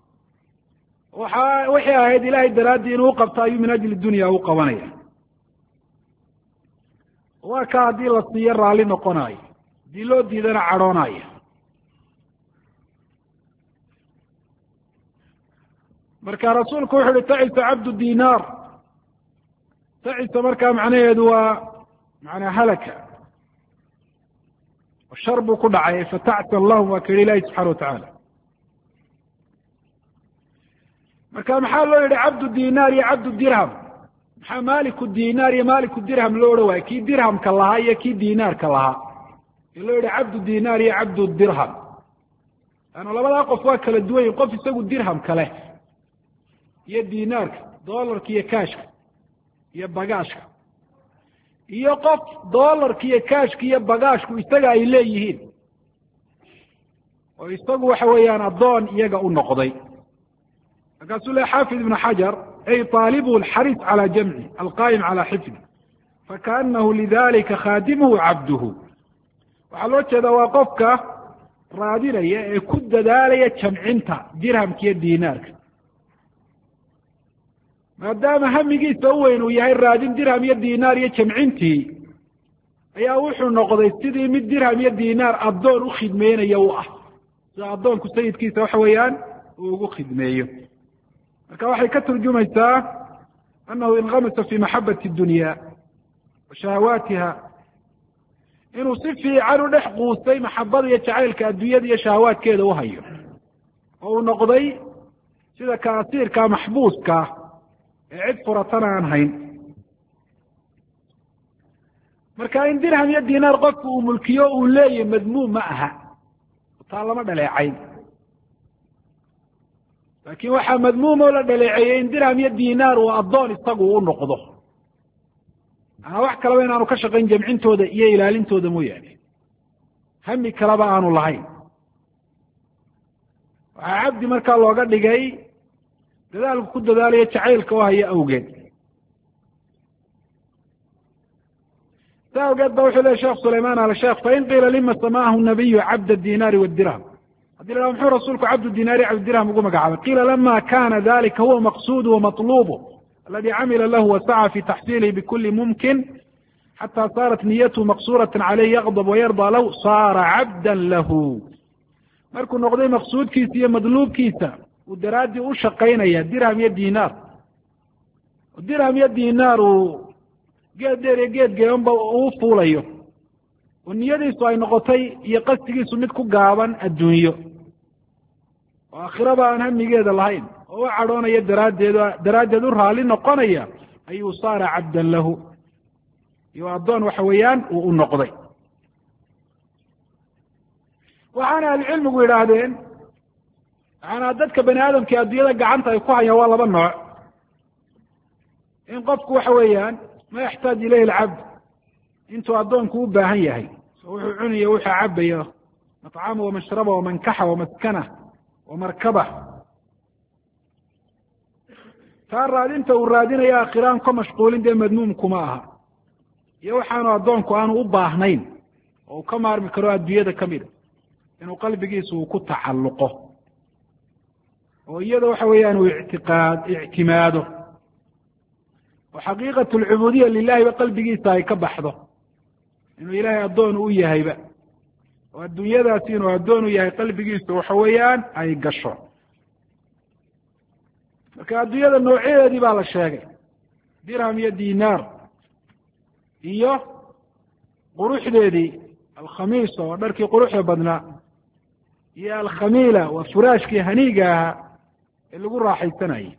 waxay ahayd ilaahay daraaddii inuu qabto ayuu min ajli dunya u qabanaya waa ka haddii la siiyo raalli noqonayo haddii loo diidana cadhoonaya. marka rasuulku wuxu uhi tacisa cabdu dinaar. tacisa markaa macnaheedu waa manaa halaka shar buu ku dhacay fatacsan lahum waa ka yihi ilahi subxana watacaala. marka maxaa loo yihi cabdu dinaar iyo cabdu dirham? maxaa maliku dinaar iyo maliku dirham loo odhan waayo kii dirhamka lahaa iyo kii dinaarka lahaa ee loo yihi cabdu dinaar iyo cabdu dirham? laanna labadaa qof waa kala duwan yihin. qof isagu dirhamka leh iyo dinaarka, dolarka iyo kaashka iyo bagaashka, iyo qof dolarka iyo kaashka iyo bagaashku isaga ay leeyihiin oo isagu waxa weeyaan addoon iyaga u noqday. markaasuu le xaafid ibn xajar ay طaalibuhu alxaris calى jamci alqaa'im calى xifdi fakaanahu lidalika khaadimuhu cabduhu. waxaa loo jeedaa waa qofka raadinaya ee ku dadaalaya jamcinta dirhamka iyo dinaarka. maadaama hamigiisa u weyn uu yahay raadin dirham iyo dinaar iyo jamcintii, ayaa wuxuu noqday sidii mid dirham iyo dinaar addoon u khidmeynaya u ah, sida addoonku sayidkiisa waxa weeyaan uu ugu khidmeeyo. marka waxay ka turjumaysaa annahu inqamasa fi maxabati dunya wa shahawaatiha, inuu si fiican u dhex quustay maxabada iyo jacaylka adduunyada iyo shahawaadkeeda u hayo, oo uu noqday sida kaasiirka maxbuuska ee cid furatana aan hayn. marka in dirham iyo dinaar qofku uu mulkiyo uu leeyahy madmuum ma aha, taa lama dhaleecayn. laakiin waxaa madmuum oo la dhaleeceeyey in dirham iyo dinaar uu addoon isagu u noqdo, anaa wax kalaba inaanu ka shaqayn jamcintooda iyo ilaalintooda mooyaane, hami kaleba aanu lahayn. waxaa cabdi markaa looga dhigay dadaalku ku dadaalaya jacaylka oo haya awgeed. sa awgeed ba wuxuu lehy sheekh sulayman al sheekh fain qiila lima samaahu nabiyu cabd dinaari wdirham, haddii la muxuu rasuulku cabdu dinaari cabddirham ugu magacaabay? qiila lama kana dalika huwa maqsudu wamaطlubu aladi camila lahu wasaca fi taxsilihi bikuli mumkin xata saarat niyatuhu maqsurata caleyh yaqdb wayarda lahu saara cabda lahu. markuu noqday maqsuudkiisa iyo madluubkiisa uu daraaddii u shaqaynaya dirham iyo dinaar, dirham iyo dinaar uu geed dheer iyo geed geebanba uu fuulayo, oo niyadiisu ay noqotay iyo qasdigiisu mid ku gaaban adduunyo oo aakhiraba aan hamigeeda lahayn, oo u cadhoonaya daraaddeed u raalli noqonaya, ayuu saara cabdan lahu, iyo addoon waxa weeyaan uu u noqday. waxaana ahlucilmigu yidhaahdeen macanaa dadka bani aadamka adduunyada gacanta ay ku hayaan waa laba nooc. in qofku waxa weeyaan ma yaxtaaj ilayhi alcabd, intuu addoonku u baahan yahay, oo wuxuu cunayo wuxuu cabayo, macama wamashraba wamankaxa wamaskana wamarkaba, taa raadinta uu raadinayo aakhiraan ka mashquulin dee madmuumkuma aha, iyo waxaanu addoonku aanu u baahnayn oo uu ka maarmi karo adduunyada kamida, inuu qalbigiisu uu ku tacalluqo oo iyada waxa weeyaan uu ictimaado oo xaqiiqat alcubuudiya lilahiba qalbigiisa ay ka baxdo, inuu ilaahay addoon u yahayba, oo adduunyadaasi inuu addoon u yahay qalbigiisu waxa weeyaan ay gasho. marka adduunyada noocyadeedii baa la sheegay, dirham iyo dinaar, iyo quruxdeedii alkhamiisa oo dharkii quruxda badnaa, iyo alkhamiila waa furaashkii haniiga ahaa ee lagu raaxaysanayay.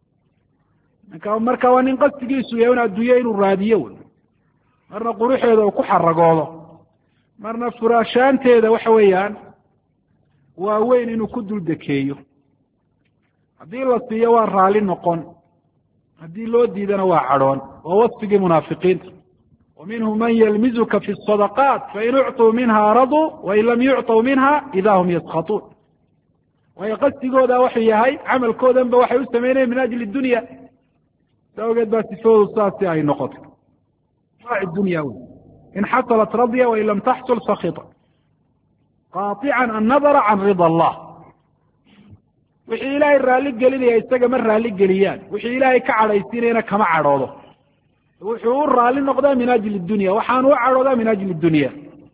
marka waa nin qasdigiisu yahay un adduunye inuu raadiyo wy, marna quruxeeda uu ku xaragoodo, marna furaashaanteeda waxa weeyaan waa weyn inuu ku dul dekeeyo. haddii la siiyo waa raalli noqon, haddii loo diidana waa cadhoon. waa wasfigii munaafiqiinta. wa minhum man yalmizuka fi الصadaqaat fain ucطuu minha raduu wain lam yucطuu minha ida hum yaskatuun. waayo qasdigooda wuxuu yahay camalkoodan ba waxay u sameynayeen min ajli dunya, sa awgeed baa sifadoodu saasi ay noqotay dunya wy. in xasalat radya wain lam taxsul sakita qaaطica annadara can rida allah. wixii ilaahay raalli gelinaya isaga ma raalli geliyaan, wixii ilaahay ka cadhaysiinayana kama cadhoodo. wuxuu u raali noqdaa min ajli dunya, waxaanu u cadhoodaa min ajli dunya.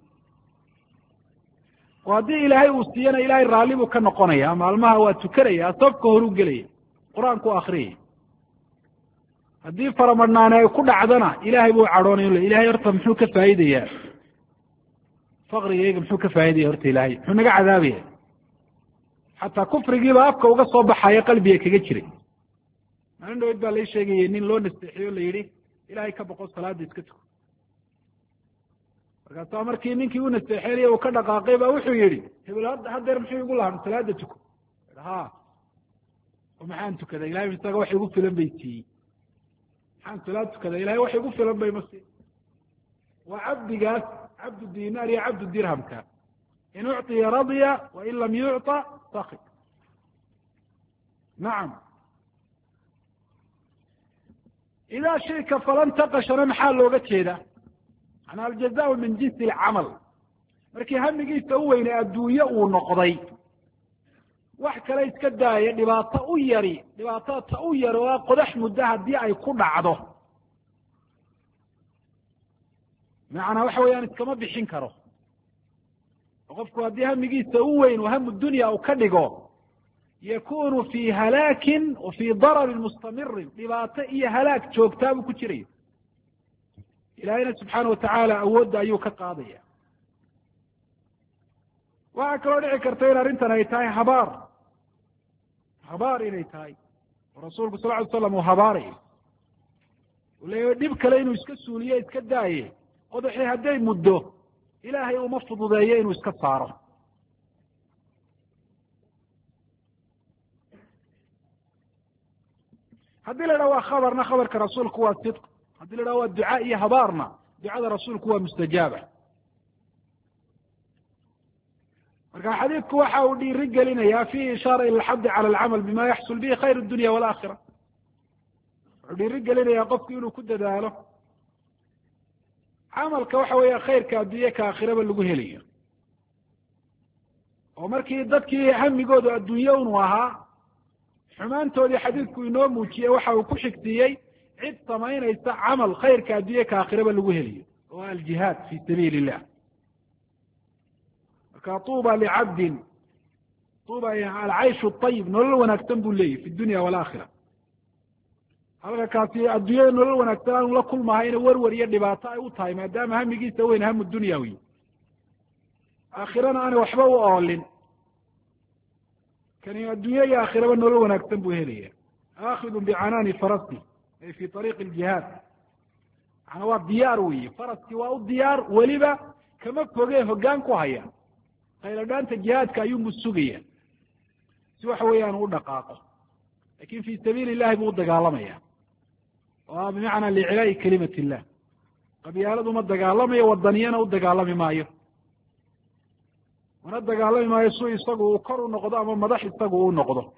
oo haddii ilaahay uu siiyana ilaahay raalli buu ka noqonaya, maalmaha waa tukanaya, safka horu gelaya, qur-aanku akriyaya. haddii faramadhnaane ay ku dhacdana ilaahay buu cadhoonaya, ilahay horta muxuu ka faa'iidayaa faqrigayga, muxuu ka faa'iidaya horta ilaahay muxuu naga cadaabaya. xataa kufrigiiba afka uga soo baxaya qalbiga kaga jiray. maalin dhaweyd baa lai sheegayay nin loo nasteexiyo la yidhi ilaahay ka boqo salaada iska tuko. markaasaa markii ninkii u nasteexeynaya uu ka dhaqaaqay ba wuxuu yihi hebel hadeer muxuu igu lahan salaada tuko. ha oo maxaan tukaday ilahay isaga wax igu filan bay siiyey. maxaan salaad tukaday ilahay wax igu filan bay ma siin. waa cabdigaas cabdu dinaar iyo cabdu dirhamka, in ucطiya radya wain lam yucطa sakib. nacam. idaa shayka falan taqashana maxaa looga jeeda? manaa aljaza min jinsi alcamal. markii hamigiisa u weyne adduunye uu noqday, wax kale iska daaya dhibaato u yari, dhibaatada ta u yari oo qodax muddo haddii ay ku dhacdo, macnaa waxa weeyaan iskama bixin karo. oo qofku haddii hamigiisa u weyn oo hamu dunya uu ka dhigo, yakunu fi halaakin wa fii dararin mustamirin, dhibaato iyo halaag joogtaa buu ku jirayo. ilaahayna subxaana watacaala awoodda ayuu ka qaadaya. waxaa kaloo dhici karta in arrintan ay tahay habaar inay tahay, oo rasuulku sal ly slam uu habaarayo, uu leeyahy dhib kale inuu iska suuliyo iska daaye, qodaxii hadday muddo ilaahay uma fududeeyo inuu iska saaro. haddii la idhaha waa khabarna, khabarka rasuulku waa sidq. haddii la idhaha waa ducaa iyo habaarna, ducada rasuulku waa mustajaaba. marka xadiidku waxa uu dhiiri gelinayaa fiihi ishaara ila alxadi cala alcamal bima yaxsul bihi khayr dunya walaakhira. wuxuu dhiiri gelinayaa qofku inuu ku dadaalo camalka waxa weeya khayrka adduunye ka aakhiraba lagu helayo. oo markii dadkii hamigoodu adduunye unu ahaa, xumaantoodii xadiidku inoo muujiyey waxa uu ku xigsiiyey cid samaynaysa camal khayrka adduunye ka aakhiraba lagu helayo, oo aljihaad fi sabiili illah. marka tuuba licabdin, tuuba alcayshu ayib, nolol wanaagsan buu leeyahy fi dunya walaakhira. halka kaasi adduunyada nolol wanaagsan aanu la kulmahayna werwer iyo dhibaato ay u tahay, maadaama hamigiisa weyn hamu dunya wey, aakhirana aanay waxba u oolin. kani adduunye iyo aakhiraba nolol wanaagsan buu helaya. aakhidu bicanaani farasi ay fi ariiqi ljihaad, manaa waa diyaar weyi, faraskii waa u diyaar, weliba kama foge hoggaan ku haya. khayladhaanta jihaadka ayuunbu sugaya si waxa weeyaan u dhaqaaqo. lakin fi sabiili illahi buu u dagaalamaya, oo bimacnaa licilaa'i kalimati illah. qabyaaladu ma dagaalamayo, wadaniyana u dagaalami maayo, mana dagaalami maayo su isagu uu kor u noqdo ama madax isagu u noqdo.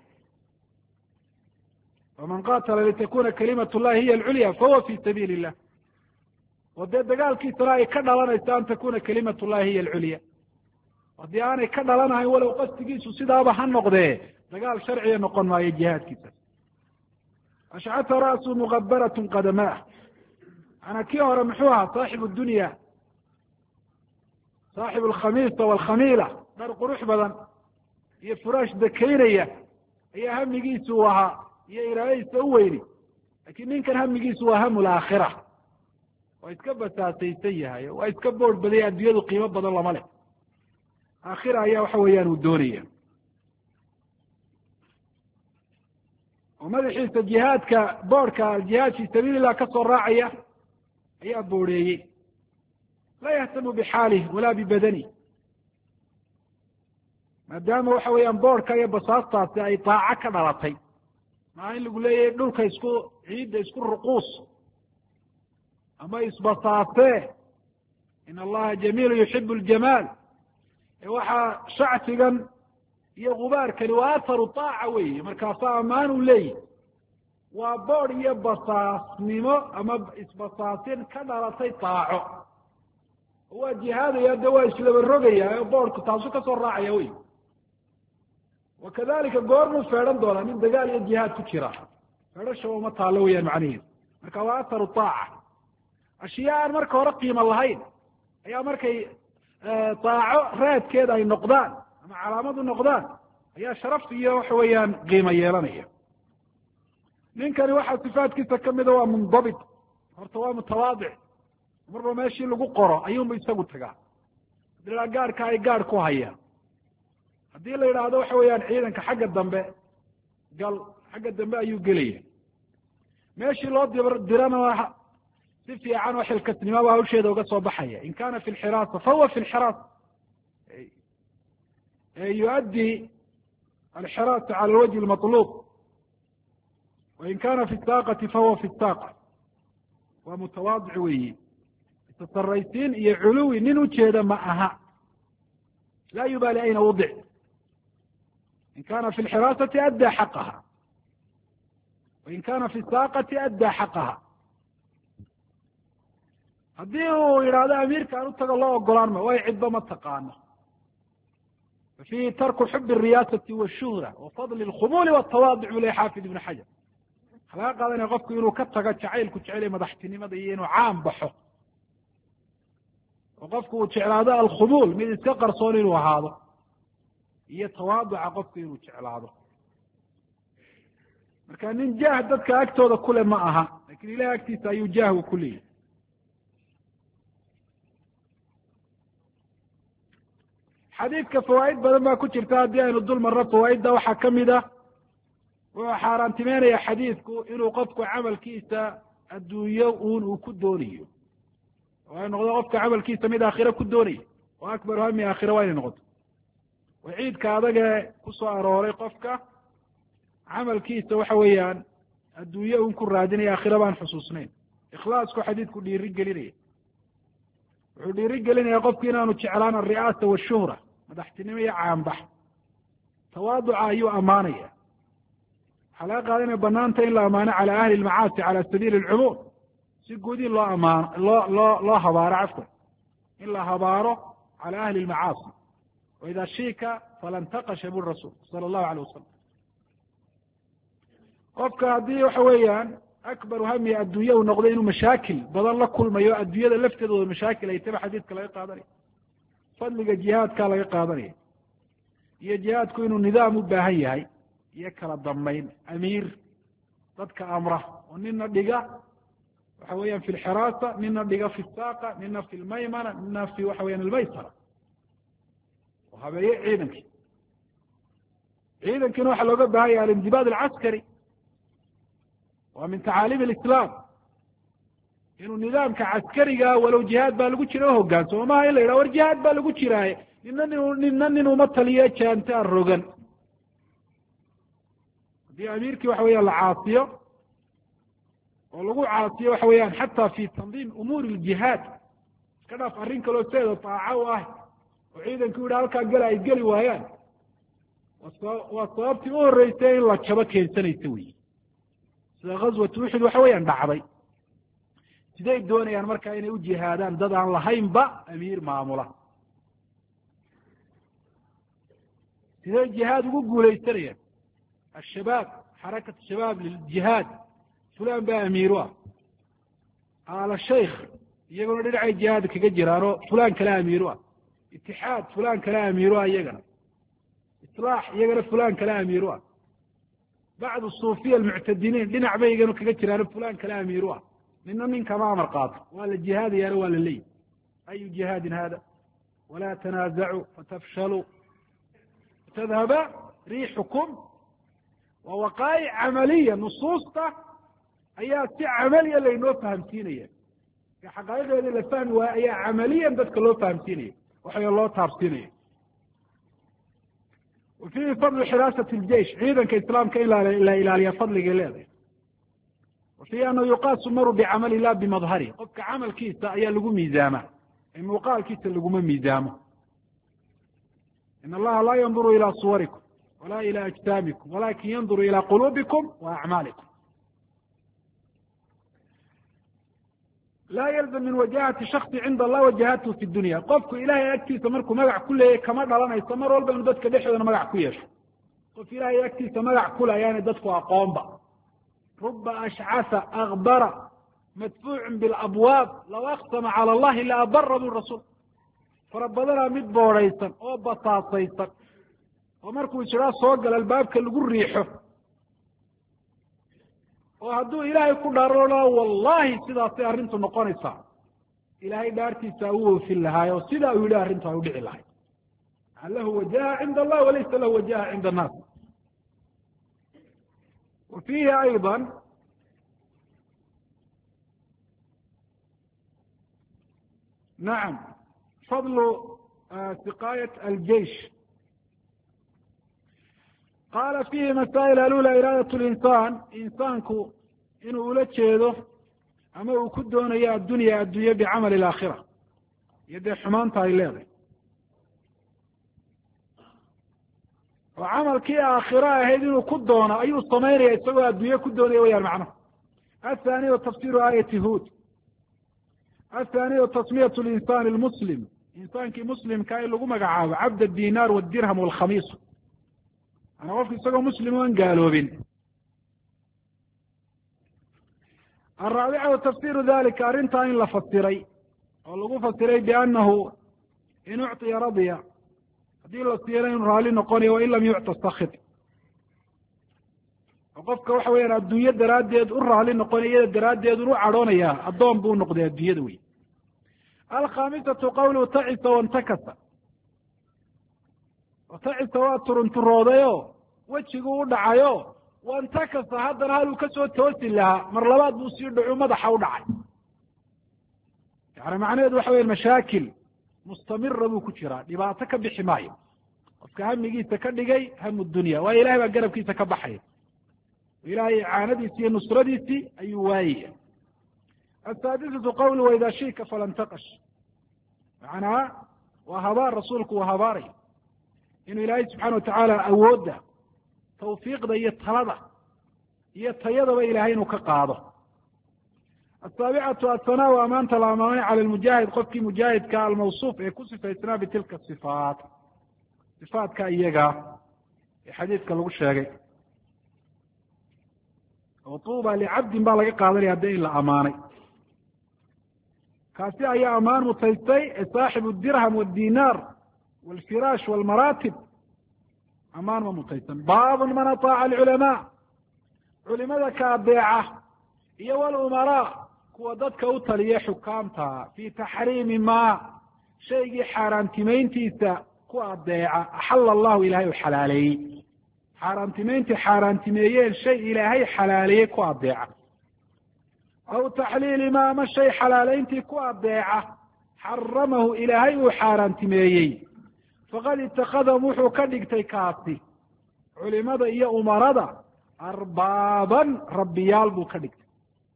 faman qaatala litakuna kalimat llahi hiya alculya fahuwa fi sabiili illah. oo dee dagaalkiisana ay ka dhalanayso an takuna kalimat llahi hiya alculya. haddii aanay ka dhalanahayn walow qasdigiisu sidaaba ha noqdee, dagaal sharciga noqon maayo jihaadkiisa. ashcata ra'su mugabaratun qadamaah. ana kii hore muxuu ahaa saaxibu dunya, saaxibu alkhamiisa walkhamiila, dhar qurux badan iyo furaash dakaynaya ayaa hamigiisu u ahaa iyo iraadadiisa u weyni. laakiin ninkan hamigiisu waa hamu laakhira, waa iska basaasaysan yahay, waa iska boor badaya, adduunyadu qiimo badan lama leh. aakhira ayaa waxa weeyaan uu doonaya. oo madaxiisa jihaadka boorhka aljihaad fi sabiili illah ka soo raacaya ayaa booreeyey. laa yahtamu bixaalih walaa bibadani, maadaama waxa weeyaan boorhka iyo basaastaasi ay daaco ka dhalatay. maa in lagu leeyahay dhulka isku ciidda isku ruquus ama isbasaasee, in allaha jamiilu yuxibu ljamaal. waxaa shacsigan iyo gubaarkani waa atharu taaca weeye, markaasaa ammaan uu leeyahy. waa boodh iyo basaasnimo ama isbasaasin ka dhalatay taaco. waa jihaadaya de waa islaba rogaya, boodhku taasu kasoo raacaya wey. wakadalika goormuu feedhan doonaa nin dagaal iyo jihaad ku jira, feedhashaba uma taalo weyaan macnihiisu. marka waa atharu taaca, ashyaa aan marka hore qiimo lahayn ayaa markay daaco raadkeeda ay noqdaan ama calaamad u noqdaan ayaa sharafta iyo waxa weeyaan qiimo yeelanaya. ninkani waxaa sifaadkiisa kamida waa mundabit, horta waa mutawaadic, marba meeshii lagu qoro ayuunba isagu tagaa. haddii la gaarhka ay gaadh ku hayaan, haddii la yidhaahdo waxa weeyaan ciidanka xagga dambe gal, xagga dambe ayuu gelaya. meeshii loo dirana si fiican oo xilkasnimaba hawsheeda uga soo baxaya. in kana fi lxiraasa fahuwa fi lxiraasa, yuؤdي alxiraasa cala alwajhi اlmaطluub, wain kana fi saaqati fahuwa fi saaqa. waa mutawaadic weeyi, tasaraysiin iyo culuwi nin ujeeda ma aha. laa yubaali ayna wadic. in kana fi lxiraasati addaa xaqaha, wain kana fi saaqati addaa xaqaha. haddii uu yidhaahdo amiirka aan u tago loo ogolaan ma, way cidba ma taqaano. fafiihi tarku xub الriyaasati wالshuhra wafadl اlkhumuli wالtawaadic bu ley xaafid ibn xajar. waxaa laga qaadanaya qofku inuu ka tago jacaylku jecelay madaxtinimada iyo inuu caam baxo, oo qofku uu jeclaado alkhumuul, mid iska qarsoon inuu ahaado, iyo tawaaduca qofku inuu jeclaado. marka nin jaah dadka agtooda kule ma aha, lakin ilahi agtiisa ayuu jaahgu ku leeyahy. xadiidka fawaa'id badan baa ku jirta. haddii aynu dul marno fawaa'idda waxaa kamid ah, wuxuu xaaraantimeynaya xadiidku inuu qofku camalkiisa adduunyo uu ku doonayo, oo ay noqdo qofka camalkiisa mid aakhiro ku doonaya, oo akbaru hami aakhira waa inay noqoto. waciidka adagee kusoo arooray qofka camalkiisa waxa weeyaan adduunye un ku raadinaya, aakhira baan xusuusnayn. ikhlaasku xadiidku dhiiri gelinaya, wuxuu dhiiri gelinaya qofku inaanu jeclaan alri'aasa washuhra, madaxtinimo iyo caanbax. tawaaduca ayuu ammaanaya. waxaa laga qaada inay banaanta in la amaano cala ahli lmacaasi cala sabiili alcumuum, si guud in loo amaano loo habaaro, cafwan in la habaaro cala ahli lmacaasi. waida shiika falan taqasha buri rasuul sala allahu alayh wasalam. qofka haddii waxa weeyaan akbaru hami adduunya uu noqdo inuu mashaakil badan la kulmayo, adduunyada lafteedooda mashaakil ay taba xadiidka laga qaadanaya. fadliga jihaadkaa laga qaadanaya, iyo jihaadku inuu nidaam u baahan yahay iyo kala dambayn. amiir dadka amra oo nina dhiga waxa weeyaan fi lxiraasa, nina dhiga fi saaqa, nina fi lmaymana, nina fi waxa weyan almaysara, oo habeeye ciidankii. ciidankiina waxaa looga baahan yahay alindibaad alcaskari, waa min tacaaliim alislaam, inuu nidaamka caskariga walow jihaad baa lagu jira uhogaansamo. maha in la yidhaha war jihaad baa lagu jiraaye nina nin uma taliyo jaantaa rogan. haddii amiirkii waxa weeyaan la caasiyo, oo lagu caasiyo waxa weeyaan xataa fi tandiim umuuri ljihaad, iska dhaaf arrin kaloo seeda taaca u ah, oo ciidanku yidha halkaa gala ay geli waayaan, waa sababtii u horreysay in la jabo keensanaysa wey. sida ghaswatu uxud waxa weeyaan dhacday. siday doonayaan markaa inay u jihaadaan dad aan lahaynba amiir maamula? siday jihaad ugu guulaysanayaan? ashabaab, xarakat shabaab liljihaad, fulan baa amiiru ah. aala shaykh iyaguna dhinacay jihaad kaga jiraanoo fulan kale amiiru ah. itixaad fulan kale amiiru ah, iyagana islaax iyagana fulan kale amiiru ah. bacdu suufiya almuctadiniin dhinac bay iyagana kaga jiraano fulan kale amiiru ah. nina ninkama amar qaato, waa la jihaadayaana waa la leeyi. ayu jihaadin hada walaa tanaazacuu fatafshaluu tadhaba riixukum. waa waqaa'ic camaliya, nusuusta ayaa si camaliya laynoo fahamsiinaya. xaqaa'iqeedii la fahmi waayo ayaa camaliyan dadka loo fahamsiinaya, waxaa loo taabsiinaya. wa fiihi fadlu xiraasati ljeish, ciidanka islaamka in la ilaaliya fadligay leedahay. wa fiihi anahu yuqaasu maru bicamali la bimadhari, qofka camalkiisa ayaa lagu miisaama, ee muuqaalkiisa laguma miisaamo. in allaha laa yanduru ilaa suwarikum walaa ila ajsaamikum walakin yanduru ilaa quluubikum wa acmaalikum. laa yalzam min wajahati shaksi cinda allah wajahatuhu fi dunya. qofku ilahay agtiisa markuu magac ku leeyahy kama dhalanayso mar walba inu dadka dhexdoodana magac ku yeesho. qof ilahay agtiisa magac kule ayaanay dadku aqoonba. ruba ashcasa akbara madfuucun bilabwaab law aqsama cala allahi la abara bu rasuul fara badanaa mid boodhaysan oo basaasaysan oo markuu jiraa soo gala albaabka lagu riixo oo hadduu ilaahay ku dhaarolo wallahi sidaasay arrintu noqonaysaa ilaahay dhaartiisa u oofin lahaayo oo sidaa uu yidhi arrintu ay u dhici lahayd lahu wajaha cinda allah walaysa lahu wajaha cinda annaas wa fiihi ayضa nacam fadlu siqaayat aljeish qaala fiihi masaa'il alula iraadat linsaan insaanku inuu ula jeedo ama uu ku doonayo addunya adduunye bicamali alaakhira iyo dee xumaanta ay leedahay oo camalkii aakhiro ahayd inuu ku doono ayuu samaynaya isagoo adduunye ku doonaya wayaan macnaha athaniyu tafsiru aayati huod athaniyu tasmiyatu linsaani almuslim insaankii muslimkaa in lagu magacaabo cabd adinaar wadirham walkhamiis ana qofka isagoo muslim o an gaaloobin alraabicatu tafsiru dalika arrintaa in la fasiray oo lagu fasiray biannahu in ucطiya radya haddii la siiyana inu raalli noqonayo wain lam yucta sakit oo qofka waxa weyaan adduunye daraaddeed u raalli noqonaya iyada daraaddeed un u cadhoonayaa addoon buu noqday adduunyada wey alkhamisatu qawluhu tacisa wantakasa tacisa waa turunturoodayo wejigu u dhacayo wantakasa haddana haluu kasoo toosi lahaa mar labaad buu sii dhacu madaxa u dhacay yani macnaheedu waxa weya mashaakil mustamira buu ku jiraa dhibaato ka bixi maayo qofka hamigiisa ka dhigay hamu dunya waayo ilahay baa garabkiisa ka baxaya ilahay icaanadiisi iyo nusradiisii ayuu waayaya asaadisatu qawlu waidaa shika falantaqash macnaa waa habaar rasuulku waa habaaraya inuu ilaahay subxaana watacaala awoodda tawfiiqda iyo talada iyo tayadaba ilahay inuu ka qaado asaabicatu asanaa wa amaanta la amaanay cala lmujaahid qofkii mujaahidka almawsuuf ee ku sifaysnaa bitilka sifaat sifaatka iyaga ee xadiidka lagu sheegay oo tuuba licabdin baa laga qaadanaya hadda in la amaanay kaasi ayaa amaan mutaystay ee saaxibu dirham waddinaar walfiraash walmaraatib amaan ma mutaysan baabun man ataaca alculamaa culimada ka adeeca iyo walumaraa kuwa dadka u taliya xukaamta fii taxriimi maa shaygii xaaraantimayntiisa ku adeeca axala allahu ilaahay u xalaaleeyey xaaraantimayntii xaaraantimeeyeen shay ilaahay xalaaleeyey ku adeeca aw taxliili maa ama shay xalaalayntii ku adeeca xaramahu ilaahay uu xaaraantimeeyey faqad itakadahum wuxuu ka dhigtay kaasi culimada iyo umarada arbaaban rabbiyaal buu ka dhigtay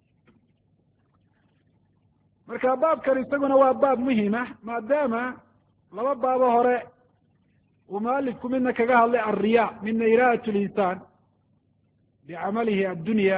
marka baabkan isaguna waa baab muhima maadaama laba baabo hore uu mualifku midna kaga hadlay alriya midna iraadat linsaan bicamalihi addunya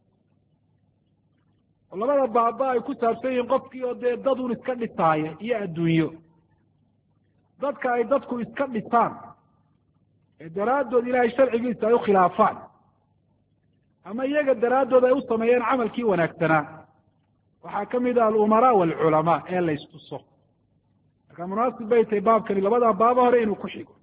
oo labada baaba ay ku saabsan yihiin qofkii oo dee dadun iska dhisaaya iyo adduunyo dadka ay dadku iska dhisaan ee daraaddood ilaahay sharcigiisa ay u khilaafaan ama iyaga daraaddood ay u sameeyeen camalkii wanaagsanaa waxaa ka mid ah alumaraa waalculamaa ee la istuso marka munaasib bay tahay baabkani labadaa baaba hore inuu ku xigo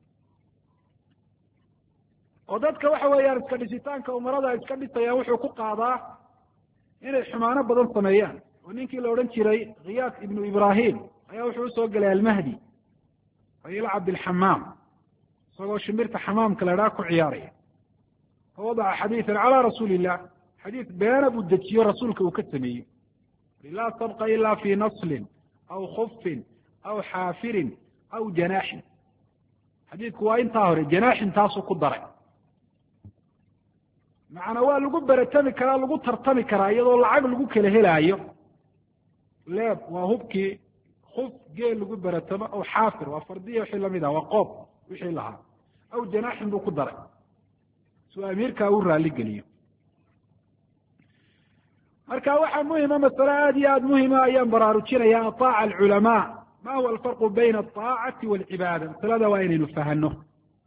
oo dadka waxa weeyaan iska dhisitaanka umarada ay iska dhisayaan wuxuu ku qaadaa inay xumaano badan sameeyaan oo ninkii la odhan jiray khiyaas ibnu ibrahim ayaa wuxuu usoo gelay almahdi ayilcab bilxamaam isagoo shimbirta xamaamka la idhaha ku ciyaaraya fawadaca xadiidan calaa rasuuli illah xadiis beena buu dejiyo rasuulka uu ka sameeyey laa sabqa ila fi naslin aw khufin aw xaafirin aw janaaxin xadiidku waa intaa hore janaaxin taasuu ku daray macnaa waa lagu beretami karaa lagu tartami karaa iyadoo lacag lagu kala helaayo leeb waa hubkii kuf geel lagu beretamo aw xaafir waa fardiya wixii lamid ah waa qoob wixii lahaa aw janaaxin buu ku daray suu amiirkaa u raalli geliyo marka waxaa muhima masale aada iyo aada muhima ayaan baraarujinaya ataaca alculamaa ma huwa alfarqu bayna alطaacati waalcibaada masalada waa inaynu fahano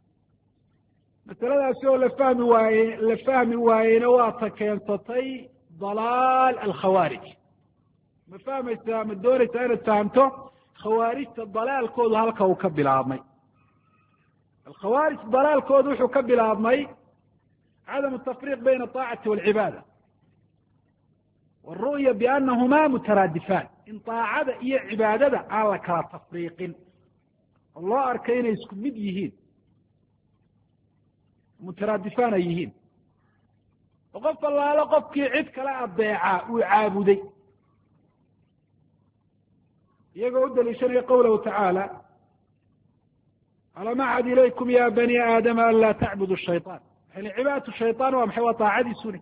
masaladaasi oo la fahmi waayeyna waa ta keensatay ضلال الkhawaarij ma fahmaysaa ma doonaysaa inaad fahamto khawaarijta dalaalkoodu halka uu ka bilaabmay alkhawaarij dalaalkoodu wuxuu ka bilaabmay cadamu tafriiq bayna aطaacati wاlcibaada wاru'ya bianahuma mutaraadifaan in طaacada iyo cibaadada aan la kala tafriiqin oo loo arkay inay isku mid yihiin mutaraadifaan ay yihiin oo qof allaalo qofkii cid kale adeeca uu caabuday iyagoo u daliishanaya qawlahu tacaala alam axad ilaykum ya bani aadama an laa tacbudu shayطaan cibaadatu shayطaan waa maxay waa taacadiisune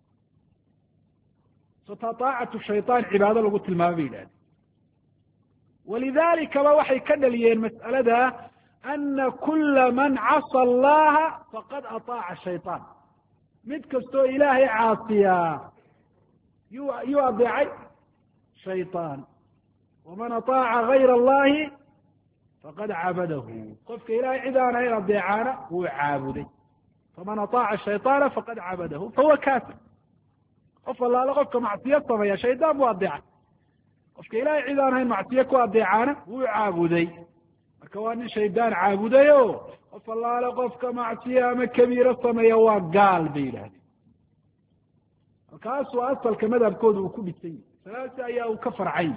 sotaa taacatu shayطaan cibaado lagu tilmaamo bay yidhahdeen walidaalikaba waxay ka dhaliyeen mas'alada ana kula man casa allaha faqad aطaaca shayطaan mid kastoo ilaahay caasiyaa yuu adeecay shayطaan waman aطaaca gayra allahi faqad cabadahu qofka ilahay cid aan ahayn adeecaana wuu caabuday faman aطaaca shayطaana faqad cabadahu fahuwa kafir qof allaale qofka macsiyo sameeya shaydaan buu adeecay qofka ilahay cid aan ahayn macsiyo ku adeecaana wuu caabuday marka waa nin shaydaan caabuday o qof allaale qofka macsiye ama kabiiro sameeya waa gaal bay yidhahdeen markaasuu asalka madhabkooda uu ku dhisan yahy salaasi ayaa uu ka farcay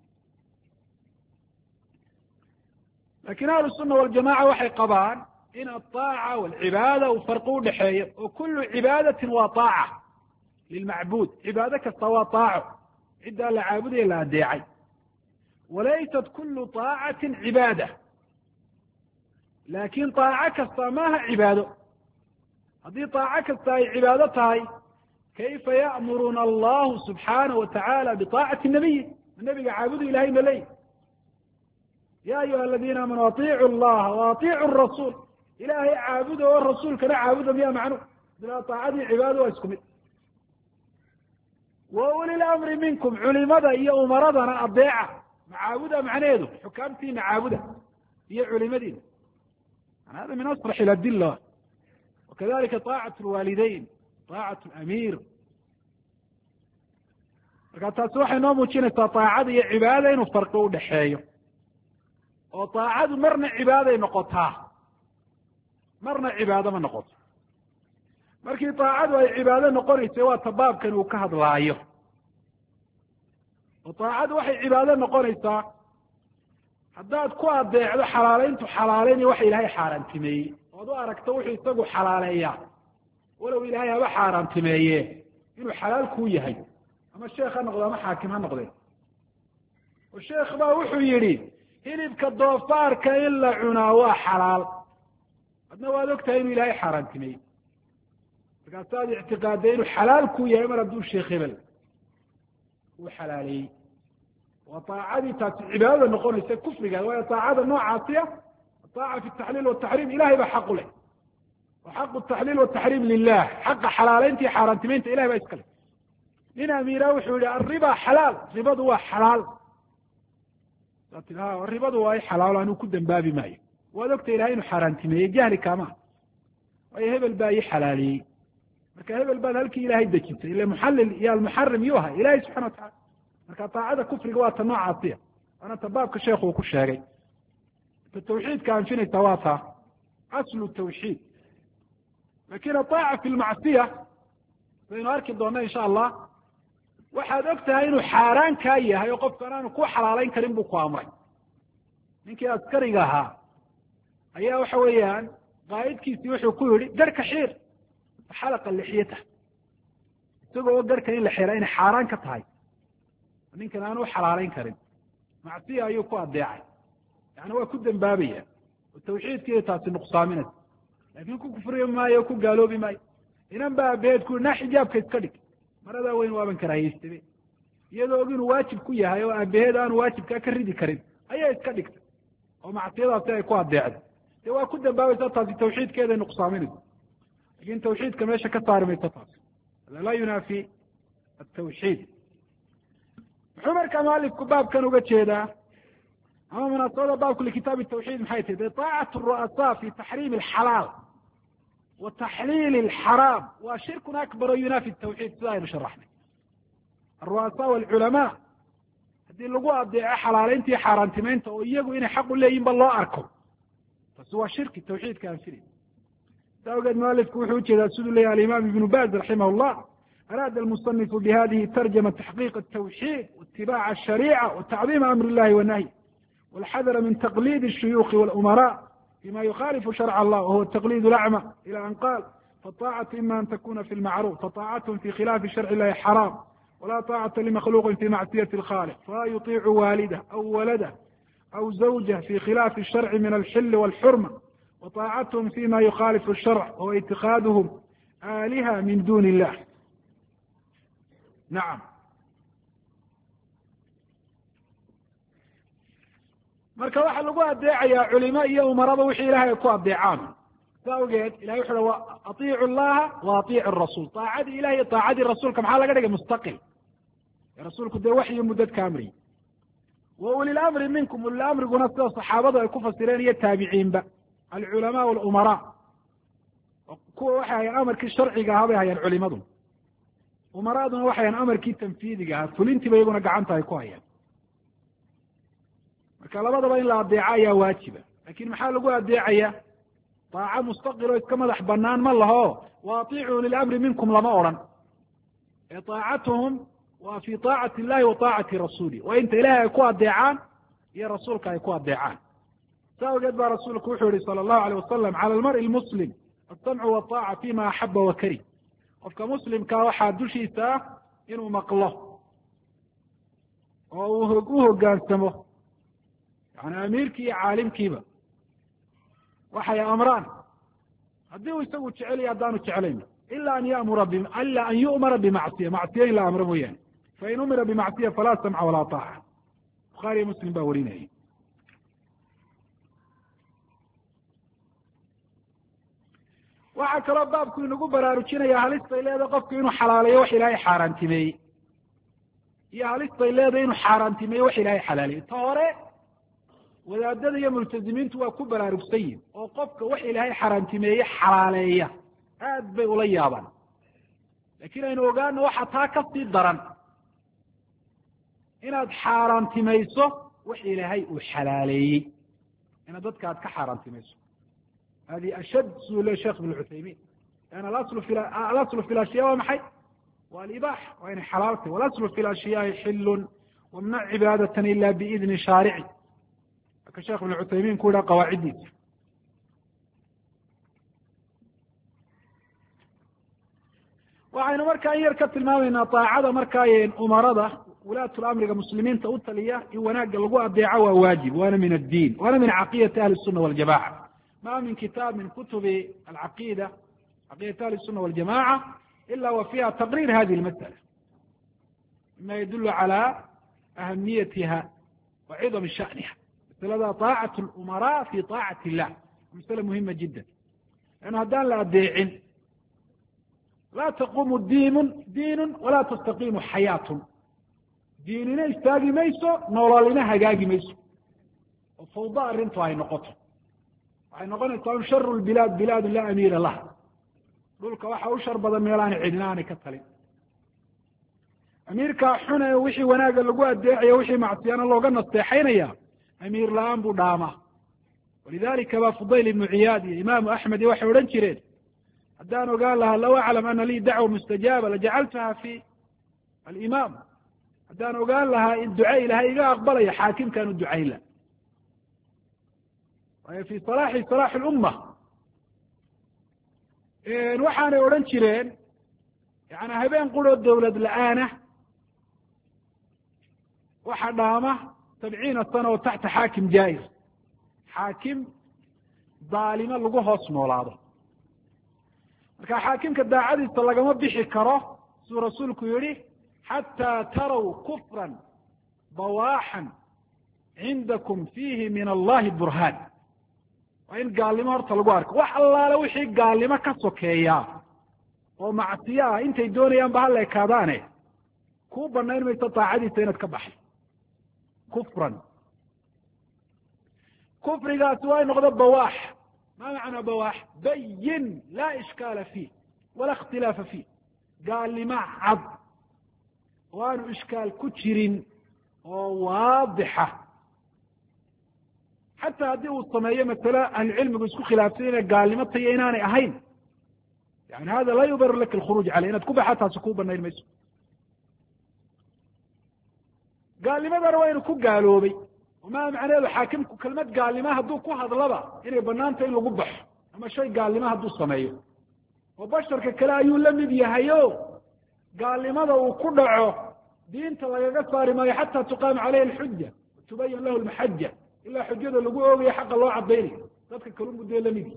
lakin ahlu الsuna waljamaca waxay qabaan in aلطaaca wاlcibaada uu farqi udhaxeeyo oo kulu cibaadati waa طaaca lilmacbuud cibaado kasta waa طaaco ciddaa la caabudaya la adeecay walaysat kulu طaacati cibaada laakin طaaco kasta maaha cibaado haddii طaaco kasta ay cibaado tahay kayfa ya'muruna allahu subxaanaه wa taعala biطaacati nabiyi nabiga caabudu ilahay ma leeyi ya ayuha aladiina aamanuu aطiicu اllaha waaطiicu الrasuul ilaahay caabuda oo rasuulkana caabuda miya macnu bilaa طaacadii cibaado waa isku mid wa uli lamri minkum culimada iyo umaradana adeeca ma caabuda macnaheedu xukaamtiina caabuda iyo culimadiina hada min asbax اadila wakadalika طaacaة اlwaalideyn طaacaة اlamiir marka taasi waxay noo muujinaysaa طaacada iyo cibaadada inuu farqi udhaxeeyo oo طaacadu marna cibaaday noqotaa marna cibaado ma noqoto markii طaacadu ay cibaado noqonaysa waa ta baabkan uu ka hadlaayo oo طaacadu waxay cibaado noqonaysaa haddaad ku adeecdo xalaaleyntu xalaaleynayo waxa ilaahay xaaraantimeeyey oad u aragto wuxuu isagu xalaaleeyaa walow ilaahay haba xaaraantimeeye inuu xalaal kuu yahay ama sheekh ha noqdo ama xaakim ha noqdee oo sheekh baa wuxuu yidhi hilibka doofaarka in la cunaa waa xalaal adna waad ogtahay inuu ilaahay xaaraantimeeyey markaasaad ictiqaaday inuu xalaal kuu yahay mar hadduu sheekh hebel uu xalaaleeyey waa طaacadii taasi cibaadada noqonaysa kufriga waayo طaacada noocaasiya طaaca fi الtaxliil wالtaxriim ilahay baa xaq u leh wa xaqu الtaxliil wالtaxriim lilah xaqa xalaaleynta iyo xaaraantimeynta ilahay baa iska leh nin amiira wuxuu yihi alriba xalaal ribadu waa xalaal ribadu waa xalaalo anuu ku dambaabi maayo waad ogta ilahay inuu xaaraantimeeyey jahli kaama waayo hebel baa ii xalaaleeyey marka hebel baad halkii ilahay dejisay ile muxallil iyo almuxarim yuu ahay ilahay subxana watacala marka طaacada kufriga waa ta noocaasiya waana ta baabka sheekhu uu ku sheegay ta tawxiidka anfinaysa waa taa aslu tawxiid lakin aطaaca fi lmacsiya baynu arki doona insha allah waxaad og tahay inuu xaaraan kaa yahay oo qofkan aanu ku xalaaleyn karin buu ku amray ninkii askariga ahaa ayaa waxa weeyaan qaa'idkiisii wuxuu ku yihi garhka xiir faxalaqa lixyatah isagoo garhka in la xira inay xaaraan ka tahay ninkan aanu u xalaaleyn karin macsiya ayuu ku adeecay yani waa ku dambaabaya oo tawxiidkiiya taasi nuqsaaminaysa laakin ku kufriyi maayo o ku gaaloobi maayo inan ba abeed ku naa xijaabka iska dhig maradaa weyn waaban karaahiyeystabe iyadoo og inuu waajib ku yahay oo aabaheed aanu waajibkaa ka ridi karin ayaa iska dhigtay oo macsiyadaasi ay ku adeecday dee waa ku dambaabaysa taasi tawxiidkeeday nuqsaaminaysa lakin tawxiidka meesha ka saari mayso taasi hada laa yunaafi atawxiid muxuu markaa mualifku baabkan uga jeedaa ama munaasabada baabku likitaabi tawxiid maxay tahi de طaacat الru'asaa fi taxriimi alxalaal wa taxliili alxaraam waa shirkun akbar oo yunaafi tawxiid sida aynu sharaxnay alru'asaa walculamaa haddii lagu adeeco xalaaleyntii xaaraantimeynta oo iyagu inay xaq u leeyihin ba loo arko taasi waa shirki tawxiidka aan filin saa awgeed mualifku wuxuu ujeedaa siduu leeyahy alimaam ibnu baz raximah llah araada almusanifu bihadihi tarjama taxqiiq altawxiid waitibaca ashariica watacdiima amri illahi wanahyi walxadara min taqlid الshuyuukhi walumaraa fima yukhalifu sharc allah wahuwa taqlid lacma ila an qaal faطaacatu ima an takuna fi lmacruuf faطaacathm fi khilaafi sharci illahi xaraam wla طaacata limakhluuqin fi macsiyati اlkhaliq falaa yuطiicu waalidah aw waladah aw zawjah fi khilaafi الsharci min alxili wاlxurma waطaacathm fima yukhalifu الsharc wahuwa itikaaduhum aaliha min duni illah nacam marka waxaa lagu adeecayaa culimo iyo umaraba wixii ilahay ay ku adeecaan sa awgeed ilahay wuxu uhi aiicu llaha wa aiicu rasuul aacadii ilahi iyo aacadii rasuulka maxaa laga dhigay mustaqil rasuulku dee waxyi mudadka amriy wa ulilamri minkum ulilamriguna sida saxaabadu ay ku fasireen iyo taabiciinba alculamaa walumaraa kuwa waxay hayaan amarkii sharciga ahaa bay hayaan culimadu umaraaduna waxay hayaan amarkii tanfiidiga ahaa fulintiiba iyaguna gacanta ay ku hayaan marka labadaba in la adeeco ayaa waajiba lakin maxaa lagu adeecaya daaco mustaqil oo iska madax banaan ma laho wa atiicuu lilamri minkum lama odhan ee taacatuhum waa fi taacati illahi wa taacati rasuuli waa inta ilahay ay ku adeecaan iyo rasuulka ay ku adeecaan saa awgeed baa rasuulku wuxuu yihi sala allahu alayh wasalam cala almar'i lmuslim alsamcu waطaaca fima axaba wakari qofka muslimkaa waxaa dushiisa ah inuu maqlo oo uu u hogaansamo yani amiirkii iyo caalimkiiba waxay amraan haddii uu isagu jeceliya haddaanu jeclayn ila an yu'mara bimacsiya macsiya in la amro mooyaane fain umira bimacsiya falaa samca walaa taaca bukhaariyo muslim baa warinayay waxaa kaloo baabku inagu baraarujinaya halistay leedahay qofku inuu xalaaleeyo wax ilaahay xaaraantimeeyey iyo halistay leedahay inuu xaaraantimeeyo wax ilaahay xalaaleeyey ta hore wadaadada iyo multazimiintu waa ku baraarugsan yihin oo qofka wax ilaahay xaaraantimeeye xalaaleeya aad bay ula yaabaan laakiin aynu ogaano waxa taa ka sii daran inaad xaaraantimayso wax ilaahay uu xalaaleeyey inaad dadka aad ka xaaraantimayso hadi ashad siduu le sheekh ibn cuthaymin an alaslu fi lashiya waa maxay wa alibaaxa waa inay xalaaltay walaslu fi lashyaai xilun wamnac cibaadatan ila biidni shaarici aka sheekh ibn cuthaymin ku yidhaha qawaaciddiisa waxaynu markaa in yar ka tilmaamaynaa daacada markaa umarada wulaatu amriga muslimiinta u taliya in wanaagga lagu adeeco waa waajib waana min addiin waana min caqidati ahli الsuna waljamaca ma min kitaab min kutubi alcaqida caqidat ahli الsuna waljamaca ila wa fiha taqrir hadihi اlmasأala mima yadulu calى ahamiyatiha wa cidami shaniha masalada طaacaة اlumaraa fi طaacati illah masale muhima jida lannu haddaan la adeecin laa taqumu diinu walaa tastaqimu xayaatun diinina istaagi mayso nololina hagaagi mayso oo fawda arrintu ay noqoto waxay noqonaysaa sharu lbilaad bilaadu laa amiira laha dhulka waxa u shar badan meelaana cidina aanay ka talin amiirkaa xune wixii wanaaga lagu adeecayo wixii macsiyana looga nasteexaynaya amiir la-aan buu dhaamaa walidalika ba fudayl ibnu ciyaad iyo imaamu axmed iyo waxay odhan jireen haddaan ogaan lahaa law aclam ana lii dacwa mustajaaba lajacaltuha fi alimaam haddaan ogaan lahaa in duce ilahay iga aqbalaya xaakimkaan u ducayn lah waayo fi salaaxi salaaxi lumma waxaanay odhan jireen yani habeen quroo dawlad la-aanah waxa dhaama 70 sana oo taxta xaakim jaa'ir xaakim daalimo lagu hoos noolaado marka xaakimka daacadiisa lagama bixi karo siduu rasuulku yihi xataa taraw kufran bawaaxan cindakum fiihi min allahi burhaan waa in gaalnimo horta lagu arko wax allaale wixii gaalnimo ka sokeeyaa oo macsiyo ah intay doonayaan ba hala ekaadaane kuu banayn mayso daacadiisa inaad ka baxay kufran kufrigaasi waa noqdo bawaax ma macnaa bawaax bayin laa ishkaala fiih walaa ikhtilaafa fiih gaalnimo cad oo aanu ishkaal ku jirin oo waadixa xataa haddii uu sameeyo masale ahlucilmigu isku khilaafsan inay gaalnimo tayo inaanay ahayn yani hada laa yubarir laka alkhuruuj caleyh inaad ku baxa taasi kuu banayn mayso gaalnimadana waa inu ku gaaloobay maa macnaheedu xaakimku kelmad gaalnimo hadduu ku hadlaba inay banaanta in lagu baxo ama shay gaalnimo hadduu sameeyo oo basharka kale ayuu la mid yahayo gaalnimada uu ku dhaco diinta lagaga saari maayo xataa tuqaama caleyhi alxuja tubayan lahu lmaxaja ilaa xujada lagu oogayo xaqa loo cadaynayo dadka kalu muddee lamidi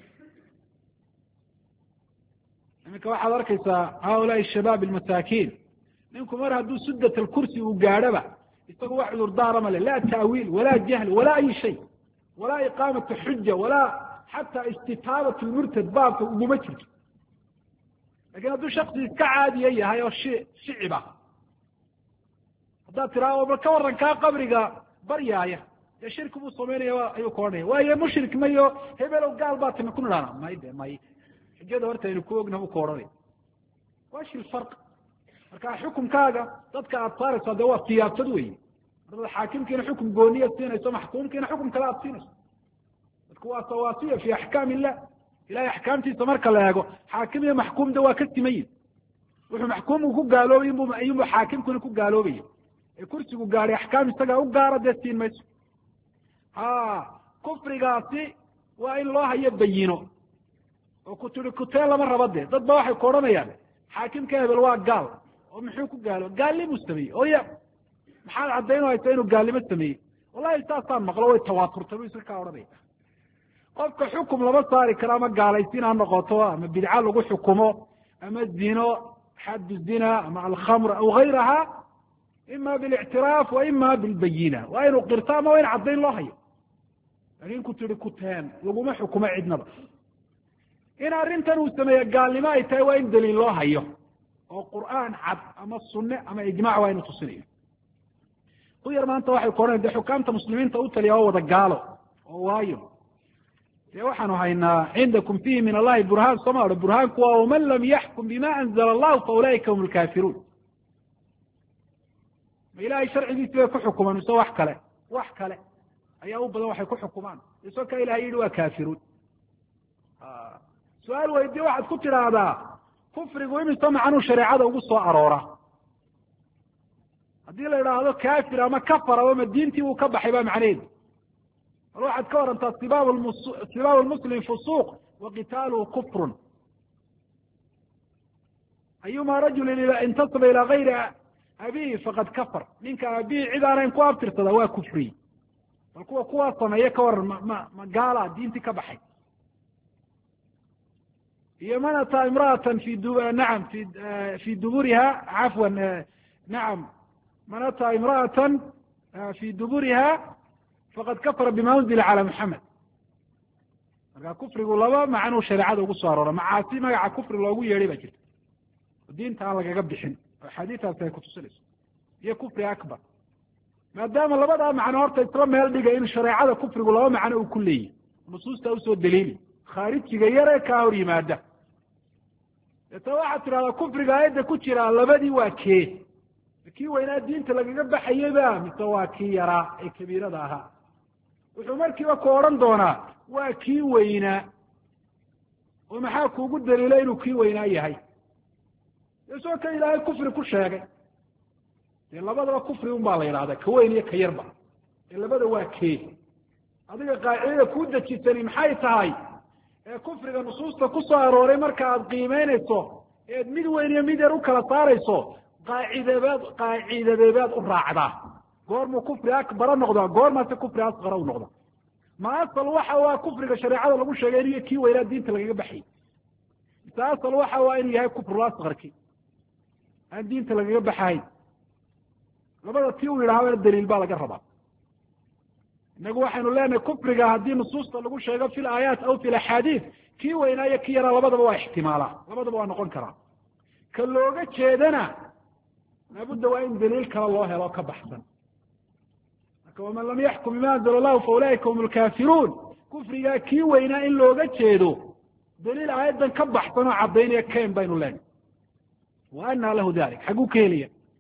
iminka waxaad arkaysaa haulaai shabaab almasaakiin ninku mar hadduu sudat alkursi uu gaadhoba isagu wax cudurdaara male laa ta'wiil walaa jahl walaa ay shay walaa iqaamatu xuja walaa xataa istitaabat lmurtad baabka uguma jirto lakin hadduu shaksi iska caadiya yahay oo shiciba haddaad tiraa bal ka waran kaa qabriga baryaaya dee shirki buu samaynaya ayuu ka odhanaya waayo mushrik mayo hebelow gaal baa timi ku nidhaana may de may xujada horta aynu ku ogna buu ka odhanaya washi lfarq marka xukumkaaga dadka aad saaraysaa dee waa siyaasad wey dada xaakimkiina xukum gooniya siinayso maxkuumkiina xukum kale aad siinayso dadku waa sawaasiya fi axkaam illah ilahay axkaamtiisa marka la eego xaakim iyo maxkuumda waa ka simayin wuxuu maxkuumku ku gaaloobay ayunbu xaakimkuna ku gaaloobaya ee kursigu gaadhay axkaam isagaa u gaara dee siin mayso kufrigaasi waa in loo hayo bayino oo kuturi kutee lama raba dee dad ba waxay ku odhanayaan xaakimka hebel waa gaal oo muxuu ku gaalo gaalnimuu sameeyey oo ya maxaad caddaynaysa inuu gaalnimo sameeyey wallahi saasaan maqlo way tawaaturtay bu iska kaa odhanaya qofka xukum lama saari karo ama gaalaysiin ha noqoto ama bidca lagu xukumo ama zino xaddu zina ama alkhamr aw gayraha ima bilictiraaf wa ima bilbayina waa inuu qirto ama waa in caddayn loo hayo laakin ku tiri kuteen laguma xukumo cidnaba in arrintan uu sameeye gaalnimo ay tahay waa in daliil loo hayo oo qur'aan cad ama sunne ama ijmac waa inu tusinayo ku yar maanta waxay ku odhanayan de xukaamta muslimiinta u taliya waa wada gaalo oo waayo dee waxaanu haynaa cindakum fihi min allahi burhaan soo ma odhan burhaanku waa waman lam yaxkum bima anzala allahu fa ulaa'ika hum lkaafiruun ma ilahay sharcigiisi bay ku xukumaan mise wax kale ayaa u badan waxay ku xukumaan isoo ka ilahay yihi waa kaafiruun su-aal weydiye waxaad ku tidhaahdaa kufrigu imise macnuu shareecada ugu soo aroora haddii la idhaahdo kafir ama kafar ama diintii uu ka baxay ba macnaheedu bal waxaad ka warantaa sibaab lmuslim fusuuq wa qitaaluhu kufrun ayuma rajulin intasaba ilaa gayri abihi faqad kafar ninka abihi cid aanayn ku abtirsada waa kufriy bal kuwaa sameeye ka waran ma gaala diintii ka baxay iyo man ataa imra'atan nacam fi duburiha cafwan nacam man ataa imra'atan fi duburiha faqad kafara bima unzila cala muxamed marka kufrigu laba macnuu shareecada ugu soo aroora macaasi magaca kufri loogu yeedhay baa jirta oo diinta aan lagaga bixin oo axaadiistaasi ay kutusinayso iyo kufri akbar maadaama labadaa macno horta isla meel dhiga in shareecada kufrigu laba macno uu ku leeyahy nusuusta usoo daliili khaarijiga yaree kaa hor yimaada deeta waxaad tidhahdaa kufriga aayadda ku jira labadii waa kii weynaa diinta lagaga baxayeba mise waa kii yaraa ee kabiirada ahaa wuxuu markiiba ku odhan doonaa waa kii weynaa oo maxaa kuugu daliila inuu kii weynaa yahay isoo ka ilaahay kufri ku sheegay dee labadaba kufri un baa la yidhahdaa ka weyn iyo ka yarba ee labada waa adiga qaacidada kuu dejisani maxay tahay ee kufriga nusuusta ku soo arooray marka aad qiimeynayso eed mid weyn iyo mid yar u kala saarayso qaacidadeebaad u raacdaa goormuu kufri akbara noqdaa goormaase kufri asqara u noqda ma asal waxa waa kufriga shareecada lagu sheegay iniyo kii weynaa diinta lagaga baxay mise asal waxa waa inuu yahay kufrul asqarki aan diinta lagaga baxahayn labada tii uu yidhahdana daliil baa laga rabaa inagu waxaynu leenahay kufriga haddii nusuusta lagu sheego fi laayaat aw fi laxaadiid kii weynaa iyo kii yaraa labadaba waa ixtimaalaa labadaba waa noqon karaa ka looga jeedana laabudda waa in daliil kale loo helo ka baxsan marka waman lam yaxkum bima anzala allahu fa ulaa'ika hum lkaafiruun kufrigaa kii weynaa in looga jeedo daliil aayaddan ka baxsan oo caddaynaya ken baynu leenahay wa anaa lahu dalik xagguu ka helaya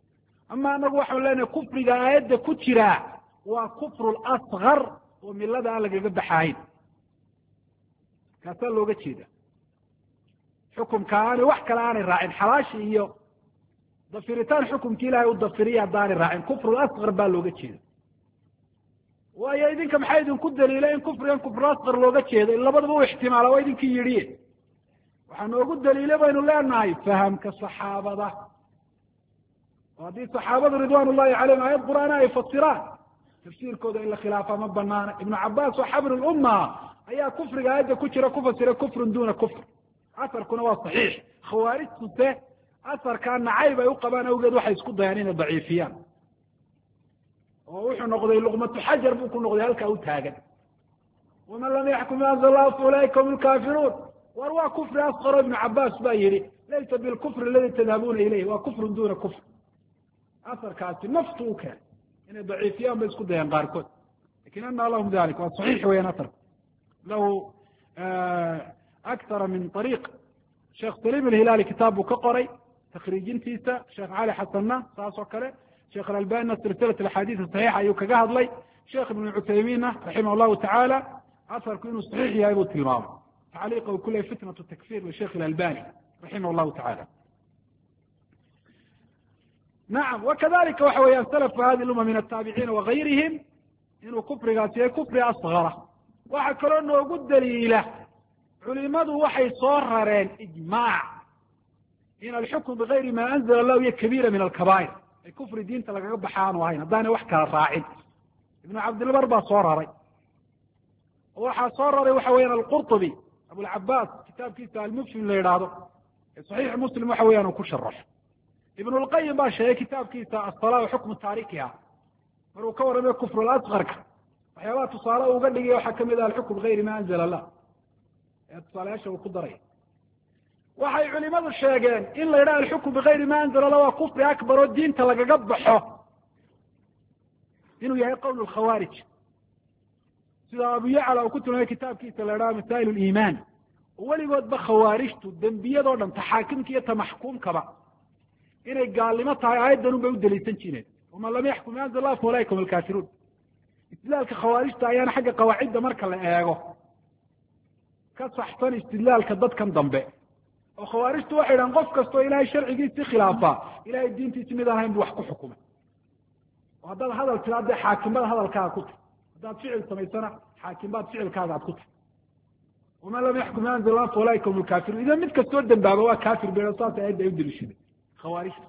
ama anagu waxaan leenahay kufriga aayadda ku jira waa kufru lasgar oo milada aan lagaga baxaayn kaasaa looga jeeda xukumka aanay wax kale aanay raacin xalaashi iyo dafiritaan xukumki ilahay u dafiriya haddaanay raacin kufru lasgar baa looga jeeda waayo idinka maxaa idinku daliila in kufrigan kufrulasgar looga jeedo in labadaba u ixtimaala waa idinkii yidhi waxaa noogu daliile baynu leenahay fahamka saxaabada oo haddii saxaabadu ridwan ullahi calayhim aayad qur'aana ay fasiraan tafsiirkooda in la khilaafa ma banaana ibnu cabaas oo xabr lumma ayaa kufriga aayadda ku jira ku fasiray kufrun duna kufr asarkuna waa saxiix khawaarijtuse asarkaa nacayb ay u qabaan awgeed waxay isku dayaan inay daciifiyaan oo wuxuu noqday luqmatu xajar buu ku noqday halkaa u taagan waman lam yaxkum bima anzala allahu fa ulaika hum lkaafiruun war waa kufri asqaro ibnu cabaas baa yidhi laysa bilkufri aladi tadhabuuna ilayh waa kufrun duna kufr asarkaasi naftu u keen inay daciifiyaan bay isku dayaan qaarkood lakin ana lahum dalik waa saxiix weeyaan asarka lahu akthara min ariiq sheekh saliim alhilaali kitaab buu ka qoray takriijintiisa sheekh cali xasanna saas oo kale sheekh alalbanina silsilat axaadiis saxiixa ayuu kaga hadlay sheekh ibnu cuthaymiinna raximah llahu tacaala asarku inuu saxiix yahay buu tilmaamay tacliiqa uu ku leeyay fitnatu takfir lisheikh alalbani raximah llahu tacaala nacam wakadalika waxa weeyaan salafu hadi lumma min ataabiciina wagayrihim inuu kufrigaasi yahay kufri asgara waxaa kaloo noogu daliila culimadu waxay soo rareen ijmaac in alxukm bigayri ma anzala allahu iyo kabiira min alkabaa'ir ay kufri diinta lagaga baxa aanu ahayn haddaanay wax kala raacin ibnu cabdilbar baa soo raray oo waxaa soo raray waxa weeyaan alqurطubi abulcabaas kitaabkiisa almufhim la yidhaahdo ee saxiix muslim waxa weeyaan uu ku sharaxo ibn lqayim baa sheegay kitaabkiisa asala xukmu taarikiha maruu ka warramay kufru lasgarka waxyaabaha tusaale uga dhigay waxaa kamid ah alxukm bigayri ma anzala allah ee tusaalayaasha uu ku daray waxay culimadu sheegeen in la yidhaha alxukm bigayri ma anzala allah waa kufri akbar oo diinta lagaga baxo inuu yahay qowl lkhawaarij sida abu yacla uu ku tilmaamay kitaabkiisa la yidhaha masaa'il liimaan oo weligoodba khawaarijtu dembiyadoo dhan taxaakimka iyo tamaxkuumkaba inay gaalnimo tahay aayaddan un bay u daliisan jireen waman lam yaxkum bima anzala allah fa ulaika hum alkaafiruun istidlaalka khawaarijta ayaana xagga qawaacidda marka la eego ka saxsan istidlaalka dadkan dambe oo khawaarijtu waxay dhahan qof kastoo ilaahay sharcigiisii khilaafa ilahay diintiisi mid aan ahayn bu wax ku xukumay oo haddaad hadal tira dee xaakimada hadalkaaga ku tahy haddaad ficil samaysana xaakimbaad ficilkaaga ad ku tahy waman lam yaxkum bima anzala allah fa ulaika hum alkaafiruun idan mid kastoo dembaaba waa kaafir be saas aayadda ay u daliishaday khawaarijta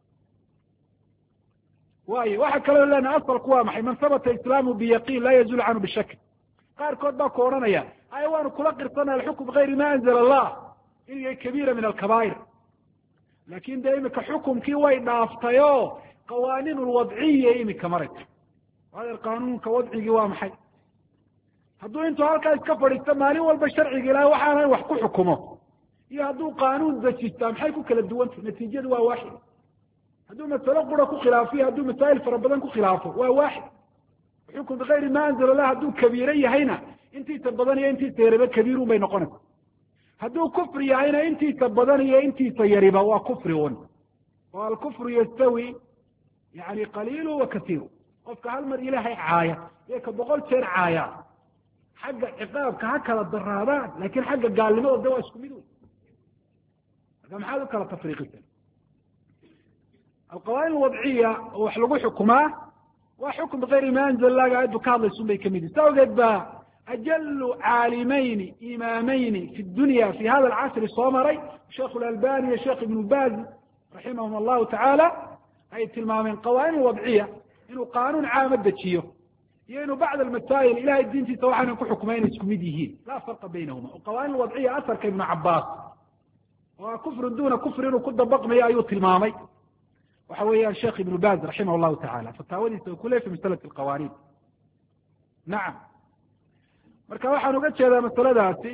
waayo waxaa kaloo leenahay asalku waa maxay man habata islaamu biyaqiin laa yazulu canhu bishak qaarkood baa ku odhanaya aya waanu kula qirsanay alxukm bigayri ma anzala allah inuu yahay kabiira min alkabaa'ir laakin dee imika xukumkii way dhaaftay oo qawaaniin lwadciya imika maraysa adeer qaanuunka wadcigii waa maxay hadduu intuu halkaa iska fadhiisto maalin walba sharciga ilahay waxaana wax ku xukumo iyo hadduu qaanuun dejistaa maxay ku kala duwantay natiijadu waa waaxid hadduu masalo qura ku khilaafo iyo hadduu masaa'il fara badan ku khilaafo waa waaxid xukm bigayri ma anzala allah hadduu kabiiro yahayna intiisa badan iyo intiisa yariba kabiirun bay noqonaysa hadduu kufri yahayna intiisa badan iyo intiisa yariba waa kufri un oo alkufru yastawi yani qaliilu wa kasiiru qofka hal mar ilaahay caaya iyo ka 100 jeer caaya xagga ciqaabka ha kala daraadaan laakin xagga gaalnimada de waa isku mid wey marka maxaad u kala tafriiqisan alqawaanin alwadciya oo wax lagu xukumaa waa xukm bigayri ma anzala allah aayaddu ka hadlaysun bay kamid yihin saa ogeed ba ajalu caalimayni imaamayni fi dunya fi hada alcasri soo maray sheekh alalbani iyo sheekh ibnu baz raximahum allahu tacaala ay tilmaameen qawaanin wadciya inuu qaanuun caama dejiyo iyo inuu bacd almasaa'il ilahay diintiisa waxaanan ku xukmay inay isku mid yihiin laa farqa baynahuma o qawaanin wadciya asarka ibnu cabaas oo kufrun duna kufri inuu ku dabaqmayo ayuu tilmaamay waxa weeyaan sheekh ibnu baz raximah allahu tacala fataawadiisa uu ku leey fi masalati alqawaaniin nacam marka waxaan uga jeedaa masaladaasi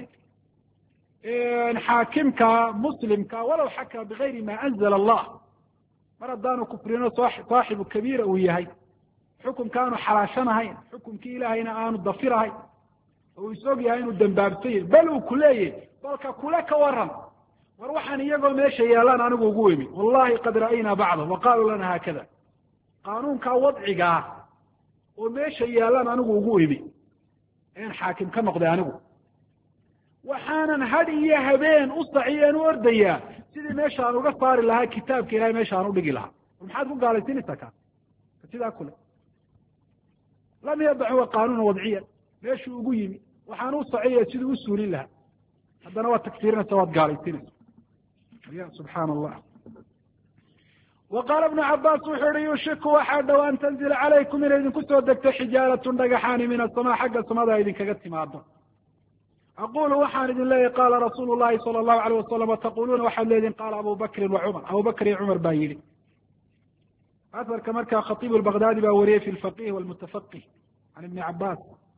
xaakimka muslimka walow xakama bigayri ma anzala allah mar haddaanu kufrino saaxibu kabiira uu yahay xukumka aanu xalaashanahayn xukumkii ilaahayna aanu dafirahayn oo uu is og yahay inuu dembaabsan yahy bal uu ku leeyahy balka kule ka waran war waxaan iyagoo meesha yaalaan anigu ugu imi wallahi qad ra'aynaa bacdahum wa qaluu lana haakada qaanuunkaa wadcigaa oo meesha yaallaan anigu ugu imi een xaakim ka noqday anigu waxaanan had iyo habeen u saciyeen u ordayaa sidii meesha aan uga saari lahaa kitaabka ilahay meesha aan udhigi lahaa maxaad ku gaalaysiinaysaa ka sidaa kule lam yadac huwa qaanuuna wadciyan meeshuu ugu yimi waxaan u saciyaya siduu u suulin lahaa haddana waad tagfiirinaysa waad gaalaysiinaysa ya subxaana allah وqاla بن cabاs wuxuu uhi yushiku waxaa dhow an tanzila calaykum inay idinku soo degto xijaaratun dhagaxaani min aلsama xagga samada idinkaga timaado aqulu waxaan idin leeyahy qaala rasuulu الlahi salى الlahu عalيه wasalam taquluuna waxaad leedihin qaala abu bakrin وacumar abu bakr iyo cumar baa yihi aharka markaa khatiib الbaghdadi baa wariyey fi اlfaqih wاlmutafaqih can ibni cabas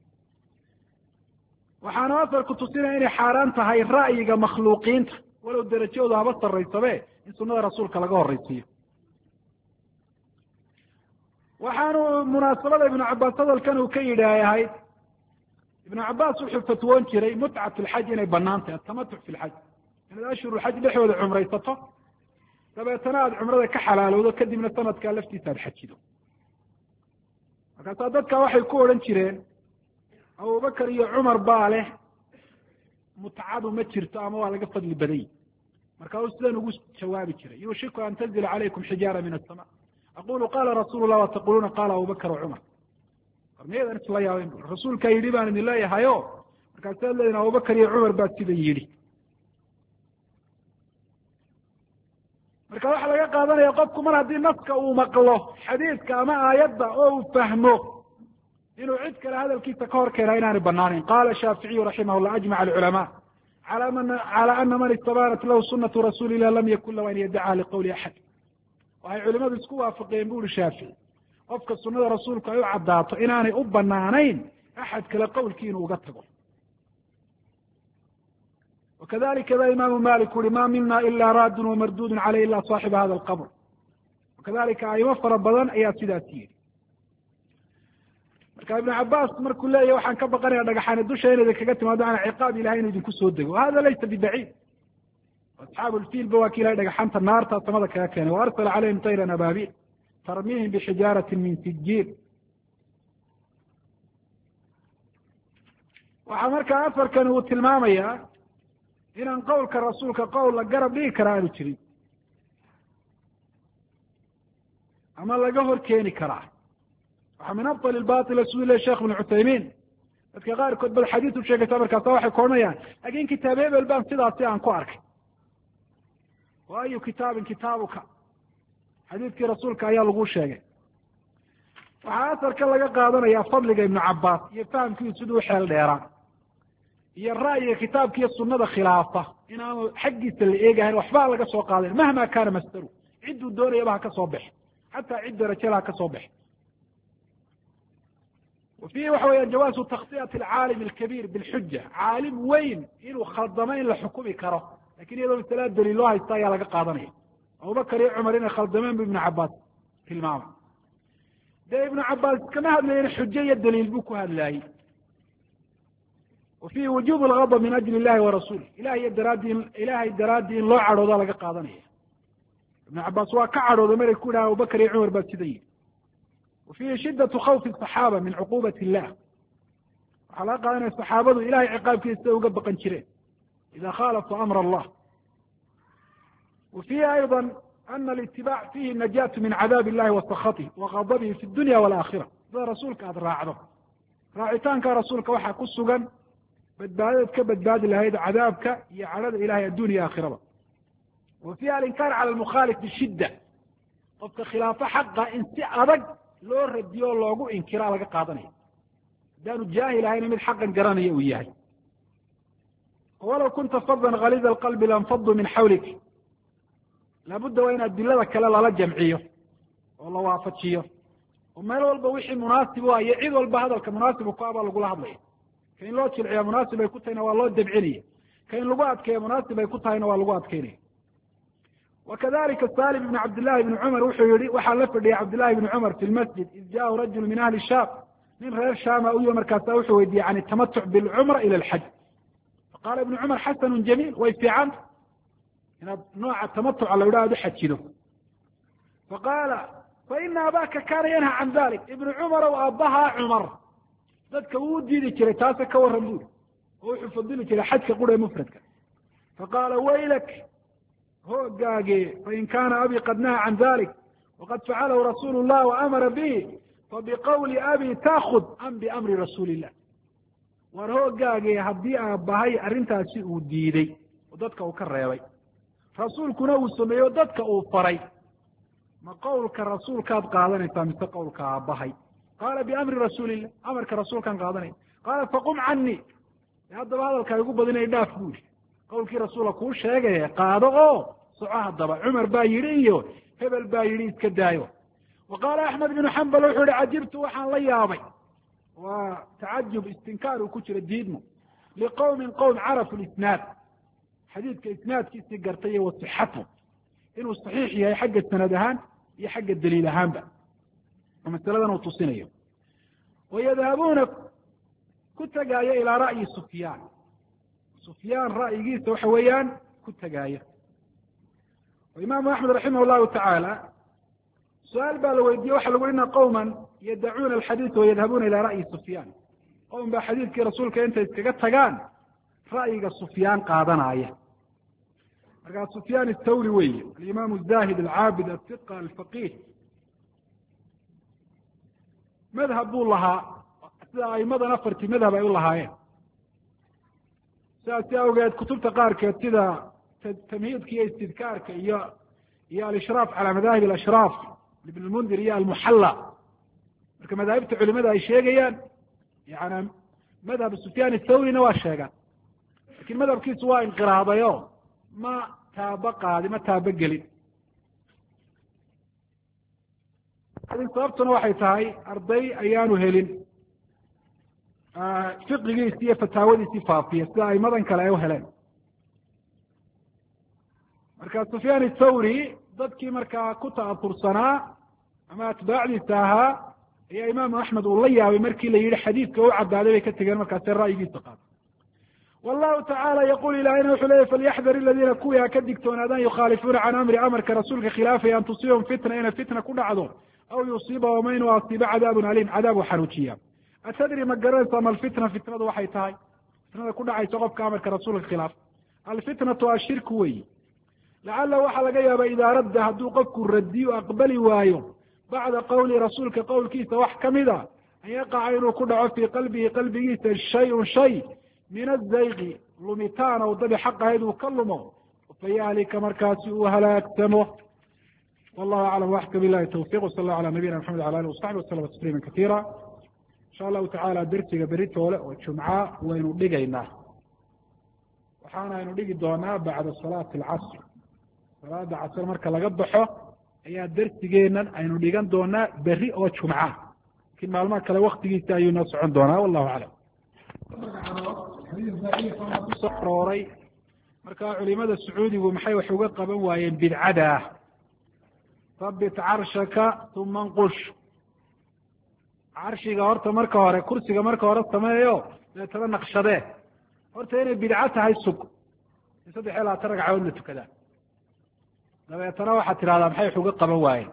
waxaana aharku tusinaya inay xaaraan tahay ra'yiga makhluuqiinta walow derajadooda haba saraysabe in sunada rasuulka laga horaysiiyo waxaanu munaasabada ibnu cabaas hadalkan uu ka yidhi ahayd ibnu cabaas wuxuu fatwoon jiray mutcat lxaj inay banaan tahay atamatuc fi lxaj inaad ashhuru lxaj dhexdooda cumraysato dabeetana aada cumrada ka xalaalowdo kadibna sanadkaa laftiisa aada xajido markaasaa dadka waxay ku odhan jireen abubakar iyo cumar baa leh mutcadu ma jirto ama waa laga fadli badany markaa u sidan ugu jawaabi jiray yushiku an tanzila calaykum xijaara min asama aqulu qala rasuulu lah wataquluuna qala abubakr wacumar miyadan isla yaaben bu rasuulkaa yidhi baan idin leeyahayo markaasaad leedihin abubakar iyo cumar baa sida yidhi marka waxaa laga qaadanaya qofku mar haddii naska uu maqlo xadiidka ama aayadda oo uu fahmo inuu cid kale hadalkiisa ka hor keena inaanay banaaneyn qala shaaficiyu raximah llah ajmaca alculamaa cala ana man istabanat lahu sunatu rasuuli ilah lam yakun lahu an yadacaha liqowli axad waxay culimadu isku waafaqeen bu uhi shaafici qofka sunada rasuulku ay u caddaato inaanay u banaanayn axad kale qowlkii inuu uga tago wakadalika ba imaamu malik uhi ma mina ila raadun wamardudun caleyh ila saaxiba hada alqabr wakadalika aimo fara badan ayaa sidaas yidhi marka ibnu cabaas markuu leeyahy waxaan ka baqanaya dhagaxaani dusha inayda kaga timaado ana ciqaab ilahay inu idinku soo dego hada laysa bibaciid asxaabu lfiil ba waa ki ilahay dhagaxanta naarta samada kaga keenay waarsala calayhim tayran ababil tarmihim bixijaarati min sijiil waxaa markaa afarkani uu tilmaamayaa inaan qowlka rasuulka qowl la garab dhigi kara aanu jirin ama laga hor keeni karaa waxaa min abطal baطil su le sheekh ibn cuthaymiin dadka qaarkood bal xadiid u sheegaysa markaasa waxay koranayaan lakin kitaab hebel baan sidaasi aan ku arkay wa ayu kitaabin kitaabuka xadiidkii rasuulka ayaa lagu sheegay waxaa asarka laga qaadanaya fadliga ibnu cabaas iyo fahamkiisu siduu uxeel dheeraa iyo ra'yiga kitaabka iyo sunada khilaafa inaanu xaggiisa la eegahayn waxbaa laga soo qaadayn mahma kana masdaru cidduu doonayaba ha ka soo baxe xataa cid darajala ha ka soo baxe wa fiihi waxa weya jawaazu taksiyati alcaalim alkabiir bilxuja caalim weyn inuu khaldamo in la xukumi karo lakin iyadoo masalaa daliil loo haysta ayaa laga qaadanaya abubakar iyo cumar inay khaldameen bu ibnu cabaas tilmaamay dee ibnu cabaas kama hadlayen xujo iyo daliil buu ku hadlaayey wa fiihi wujuub algadb min ajli illahi warasuulih ilahay daraaddii in loo cadhooda laga qaadanaya ibnu cabaas waa ka cadhooday maray ku yidhaha abubakar iyo cumar baa sida yidhi wa fiihi shiddatu khawfi asaxaaba min cuquubati illah waxaa laga qaadanaya saxaabadu ilahay ciqaabkiisa siday uga baqan jireen ida khaalafuu amr allah wa fiihi ayضa ana alitibaac fiihi najaatu min cadaab illahi wa sakhatih wa gadabihi fi dunya walakhira sida rasuulka aada raacdo raacitaanka rasuulka waxaa ku sugan badbaadaad ka badbaadi lahayd cadaabka iyo cadhada ilahay adduun iyo aakhiraba wa fiiha alinkaar cala almukhaalif bishidda qofka khilaafo xaqa in si adag loo radiyo o loogu inkiraa laga qaadanaya haddaanu jaahil ahayna mid xaqan garanaya uu yahay walow kunta fadan kalida alqalbi lanfaduu min xawlik laabudda waa in adilada kale lala jamciyo oo la waafajiyo oo meel walba wixii munaasib u ah iyo cid walba hadalka munaasibu ku ah baa lagula hadlaya ka in loo jilciya munaasib ay ku tahayna waa loo dabcinaya ka in lagu adkeeya munaasib ay ku tahayna waa lagu adkeynaya wakadalika salim ibn cabdillahi ibni cumar wuxuu yihi waxaa la fadhiyay cabdillahi ibni cumar fi lmasjid id jaahu rajulu min ahli shaam nin reer shaama u yimi markaasa wuxuu weydiiyey can itamatuc bilcumra ila alxaj faqala ibnu cumar xasanu jamiil way fiicanta inaad nooca tamatuca la yidhaha ad u xajido faqaala faina abaka kaana yanha can dalik ibnu cumar ow aabbahaa cumar dadka wuu diidi jiray taasa ka warran buuri oo wuxuu fadili jiray xajka qura ee mufradka faqaala waylak hoogaage fain kaana abi qad naha can dalik waqad facalahu rasuulu llah waamara bihi fabiqawli abi taakud am biamri rasuuli illah waar hoogaage haddii aabbahay arrintaasi uu diiday oo dadka uu ka reebay rasuulkuna uu sameeyo dadka uu faray ma qowlka rasuulkaad qaadanaysaa mise qowlka aabbahay qaala biamri rasuuli illah amarka rasuulkaan qaadanaya qaala faqum canii haddaba hadalkaa igu badinay dhaaf buuri qowlkii rasuula kuu sheegaya qaado oo soco haddaba cumar baa yidhi iyo hebel baa yidhi iska daayo wa qaala axmed binu xambal wuxuu yihi cajibtu waxaan la yaabay waa tacajub istinkaar uu ku jira diidmo liqowmin qowm carafu lisnaad xadiidka isnaadkiisii gartay iyo wasixatu inuu saxiix yahay xagga sanad ahaan iyo xagga daliil ahaanba oo masaladan uu tusinayo wayadhabuuna ku tegaayo ilaa ra'yi sufyaan sufyaan ra'yigiisa waxa weeyaan ku tegaayo oo imaamu axmed raximah llahu tacaala su-aal baa la weydiiyey waxa lagu ina qowman yadacuuna alxadiida wayadhabuuna ilaa ra'yi sufyaan qowm baa xadiidkii rasuulka intay iskaga tagaan ra'yiga sufyaan qaadanaya markaa sufyaan athawri weeye alimaam azahid alcaabid asiqa alfaqih madhab buu lahaa sida aimadan afartii madhab ay u lahaayeen sidaasi awgeed kutubta qaarkeed sida tamhiidka iyo istidkaarka iyo alishraaf calaa madaahib alashraaf ibn lmundir iyo almuxalla marka madaahibta culimada ay sheegayaan yani madhab sufyaan athawrina waa sheegaan lakin madhabkiisu waa inqiraadayo ma taaba qaadi ma taaba gelin sababtuna waxay tahay arday ayaanu helin fiqigiisi iyo fataawadiisii faafiya sida aimadan kale ay u heleen marka sufyaan athawri dadkii markaa ku ta'atursanaa ama atbaacdiisa ahaa ayaa imaamu axmed uu la yaabay markii la yihi xadiidka u caddaaday bay ka tegeen markaase ra'yigiisa qaada wallahu tacaala yaqul ilahina wuxuu leeyay falyaxdar aladiina kuwii ha ka digtoonaadaan yukhaalifuuna can amri amarka rasuulka khilaafaya an tusiibahum fitna inay fitna ku dhacdo aw yusiibahum inuu asiibo cadaabun aliim cadaab u xanuujiya atadri ma garanaysaa ma alfitna fitnadu waxay tahay fitnada ku dhacaysa qofka amarka rasuulka khilaaf alfitnatu ashirku weyi lacala waxaa laga yaaba idaa radda hadduu qofku radiyo aqbali waayo bacda qowli rasuulka qowlkiisa wax kamida an yaqaca inuu ku dhaco fii qalbihi qalbigiisa shayun shay min azayqi lumitaan ow dabi xaq ahayd uu ka lumo fayahlika markaasi uu halaagsamo wallahu aclam waxka bilahi tawfiq wsala allahu ala nabiyina maxamed ala alih wasaxbi waslama tasliima katiira insha allahu tacaala dersiga beritoole oo jumca waynu dhigaynaa waxaana aynu dhigi doonaa bacda salaati alcasr salaada casr marka laga baxo ayaa dersigeenan aynu dhigan doonaa beri oo jumca lakin maalmaha kale waktigiisa ayuu noo socon doonaa wallahu aclam kusoo arooray markaa culimada sacuudigu maxay wax uga qaban waayeen bidcada habit carshaka uma nqush carshiga horta marka hore kursiga marka hore sameeyo deetana naqshadee horta inay bidco tahay sug in 3 ragcadood la tukadaa dabeetana waxaad tidhahdaa maxay wax uga qaban waayeen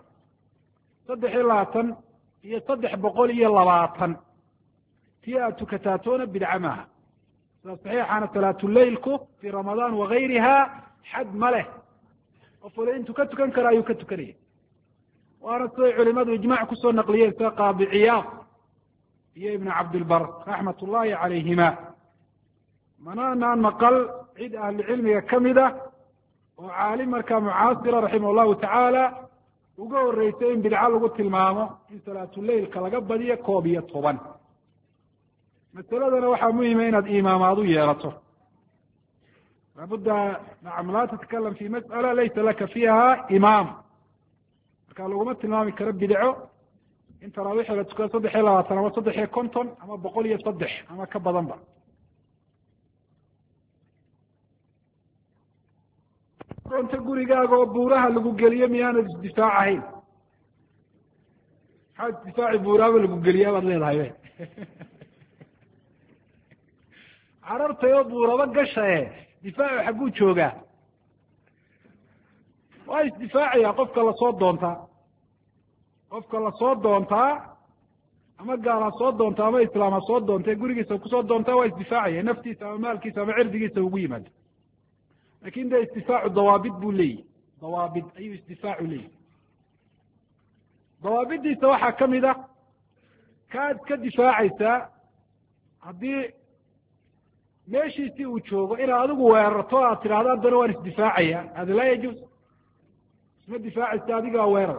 3 iyo 320 tii aad tukataa toona bidca maaha sida saxiixana salaatuleilku fii ramadaan wagayriha xad ma leh qof wale intuu ka tukan kara ayuu ka tukanaya waana siday culimadu ijmac kusoo naqliyeen sida qaadi ciyaad iyo ibn cabdilbar raxmat ullahi calayhima mananaan maqal cid ahlicilmiga kamida oo caalim markaa mucaasira raximah allahu tacaala uga horeysay in bidco lagu tilmaamo in salaatuleilka laga badiyo 11 masaladana waxaa muhima inaad imaamaad u yeelato laabudda nacam laa tatakalam fi mas'ala laysa laka fiiha imaam marka laguma tilmaami karo bidco in taraawixa la tukado 320 ama 350 ama 103 ama ka badanba doonta gurigaaga oo buuraha lagu geliyo miyaanad isdifaac ahayn maxaa isdifaaci buuraaba lagu geliyaa baad leedahay carartay oo buuraba gasha difaacu xagguu joogaa waa isdifaacaya qofka lasoo doontaa qofka la soo doontaa ama gaal ha soo doonta ama islaam ha soo doonta gurigiisa kusoo doontaa waa isdifaacaya naftiisa ama maalkiisa ama cirdigiisa ugu yimaado lakin de istifaacu dawaabid buu leeyahy dawaabid ayuu isdifaacu leeyahy dawaabidiisa waxaa kamid a kaad ka difaacaysaa haddii meeshiisii uu joogo inaad adigu weerarto aad tidhahdo haddana waan isdifaacaya hada laa yajuuz isma difaacaysa adigaa weerar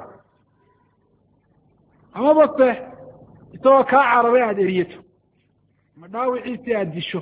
amaba se isagoo kaa cararay aada eriyato ama dhaawiciisii aada disho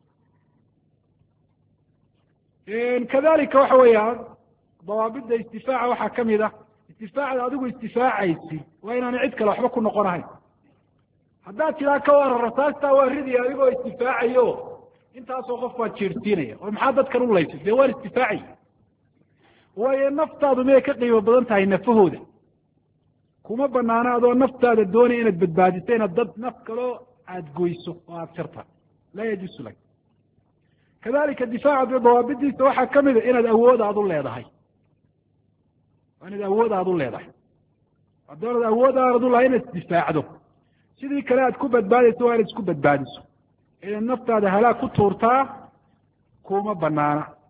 kadalika waxa weeyaan dawaabidda istifaaca waxaa kamid ah istifaacda adigu istifaacaysi waa inaana cid kale waxba ku noqonahayn haddaad tiraa ka waran rasaastaa waa ridiya adigoo istifaacayo intaasoo qof baad jeersiinaya oo maxaa dadkan u laysa dee waan istifaacay waayo naftaadu miyay ka qiimo badan tahay nafahooda kuma banaana adoo naftaada doonaya inaad badbaadiso inaad dad naf kaloo aada goyso oo aada jarta laa yajuusu lak kadalika difaaca dawaabidiisa waxaa kamid a inaad awood aad u leedahay inaad awood aada u leedahay hadoonaad awood aanad u lahay inaad isdifaacdo sidii kale aad ku badbaadayso waa inaad isku badbaadiso inaad naftaada halaag ku tuurtaa kuma banaana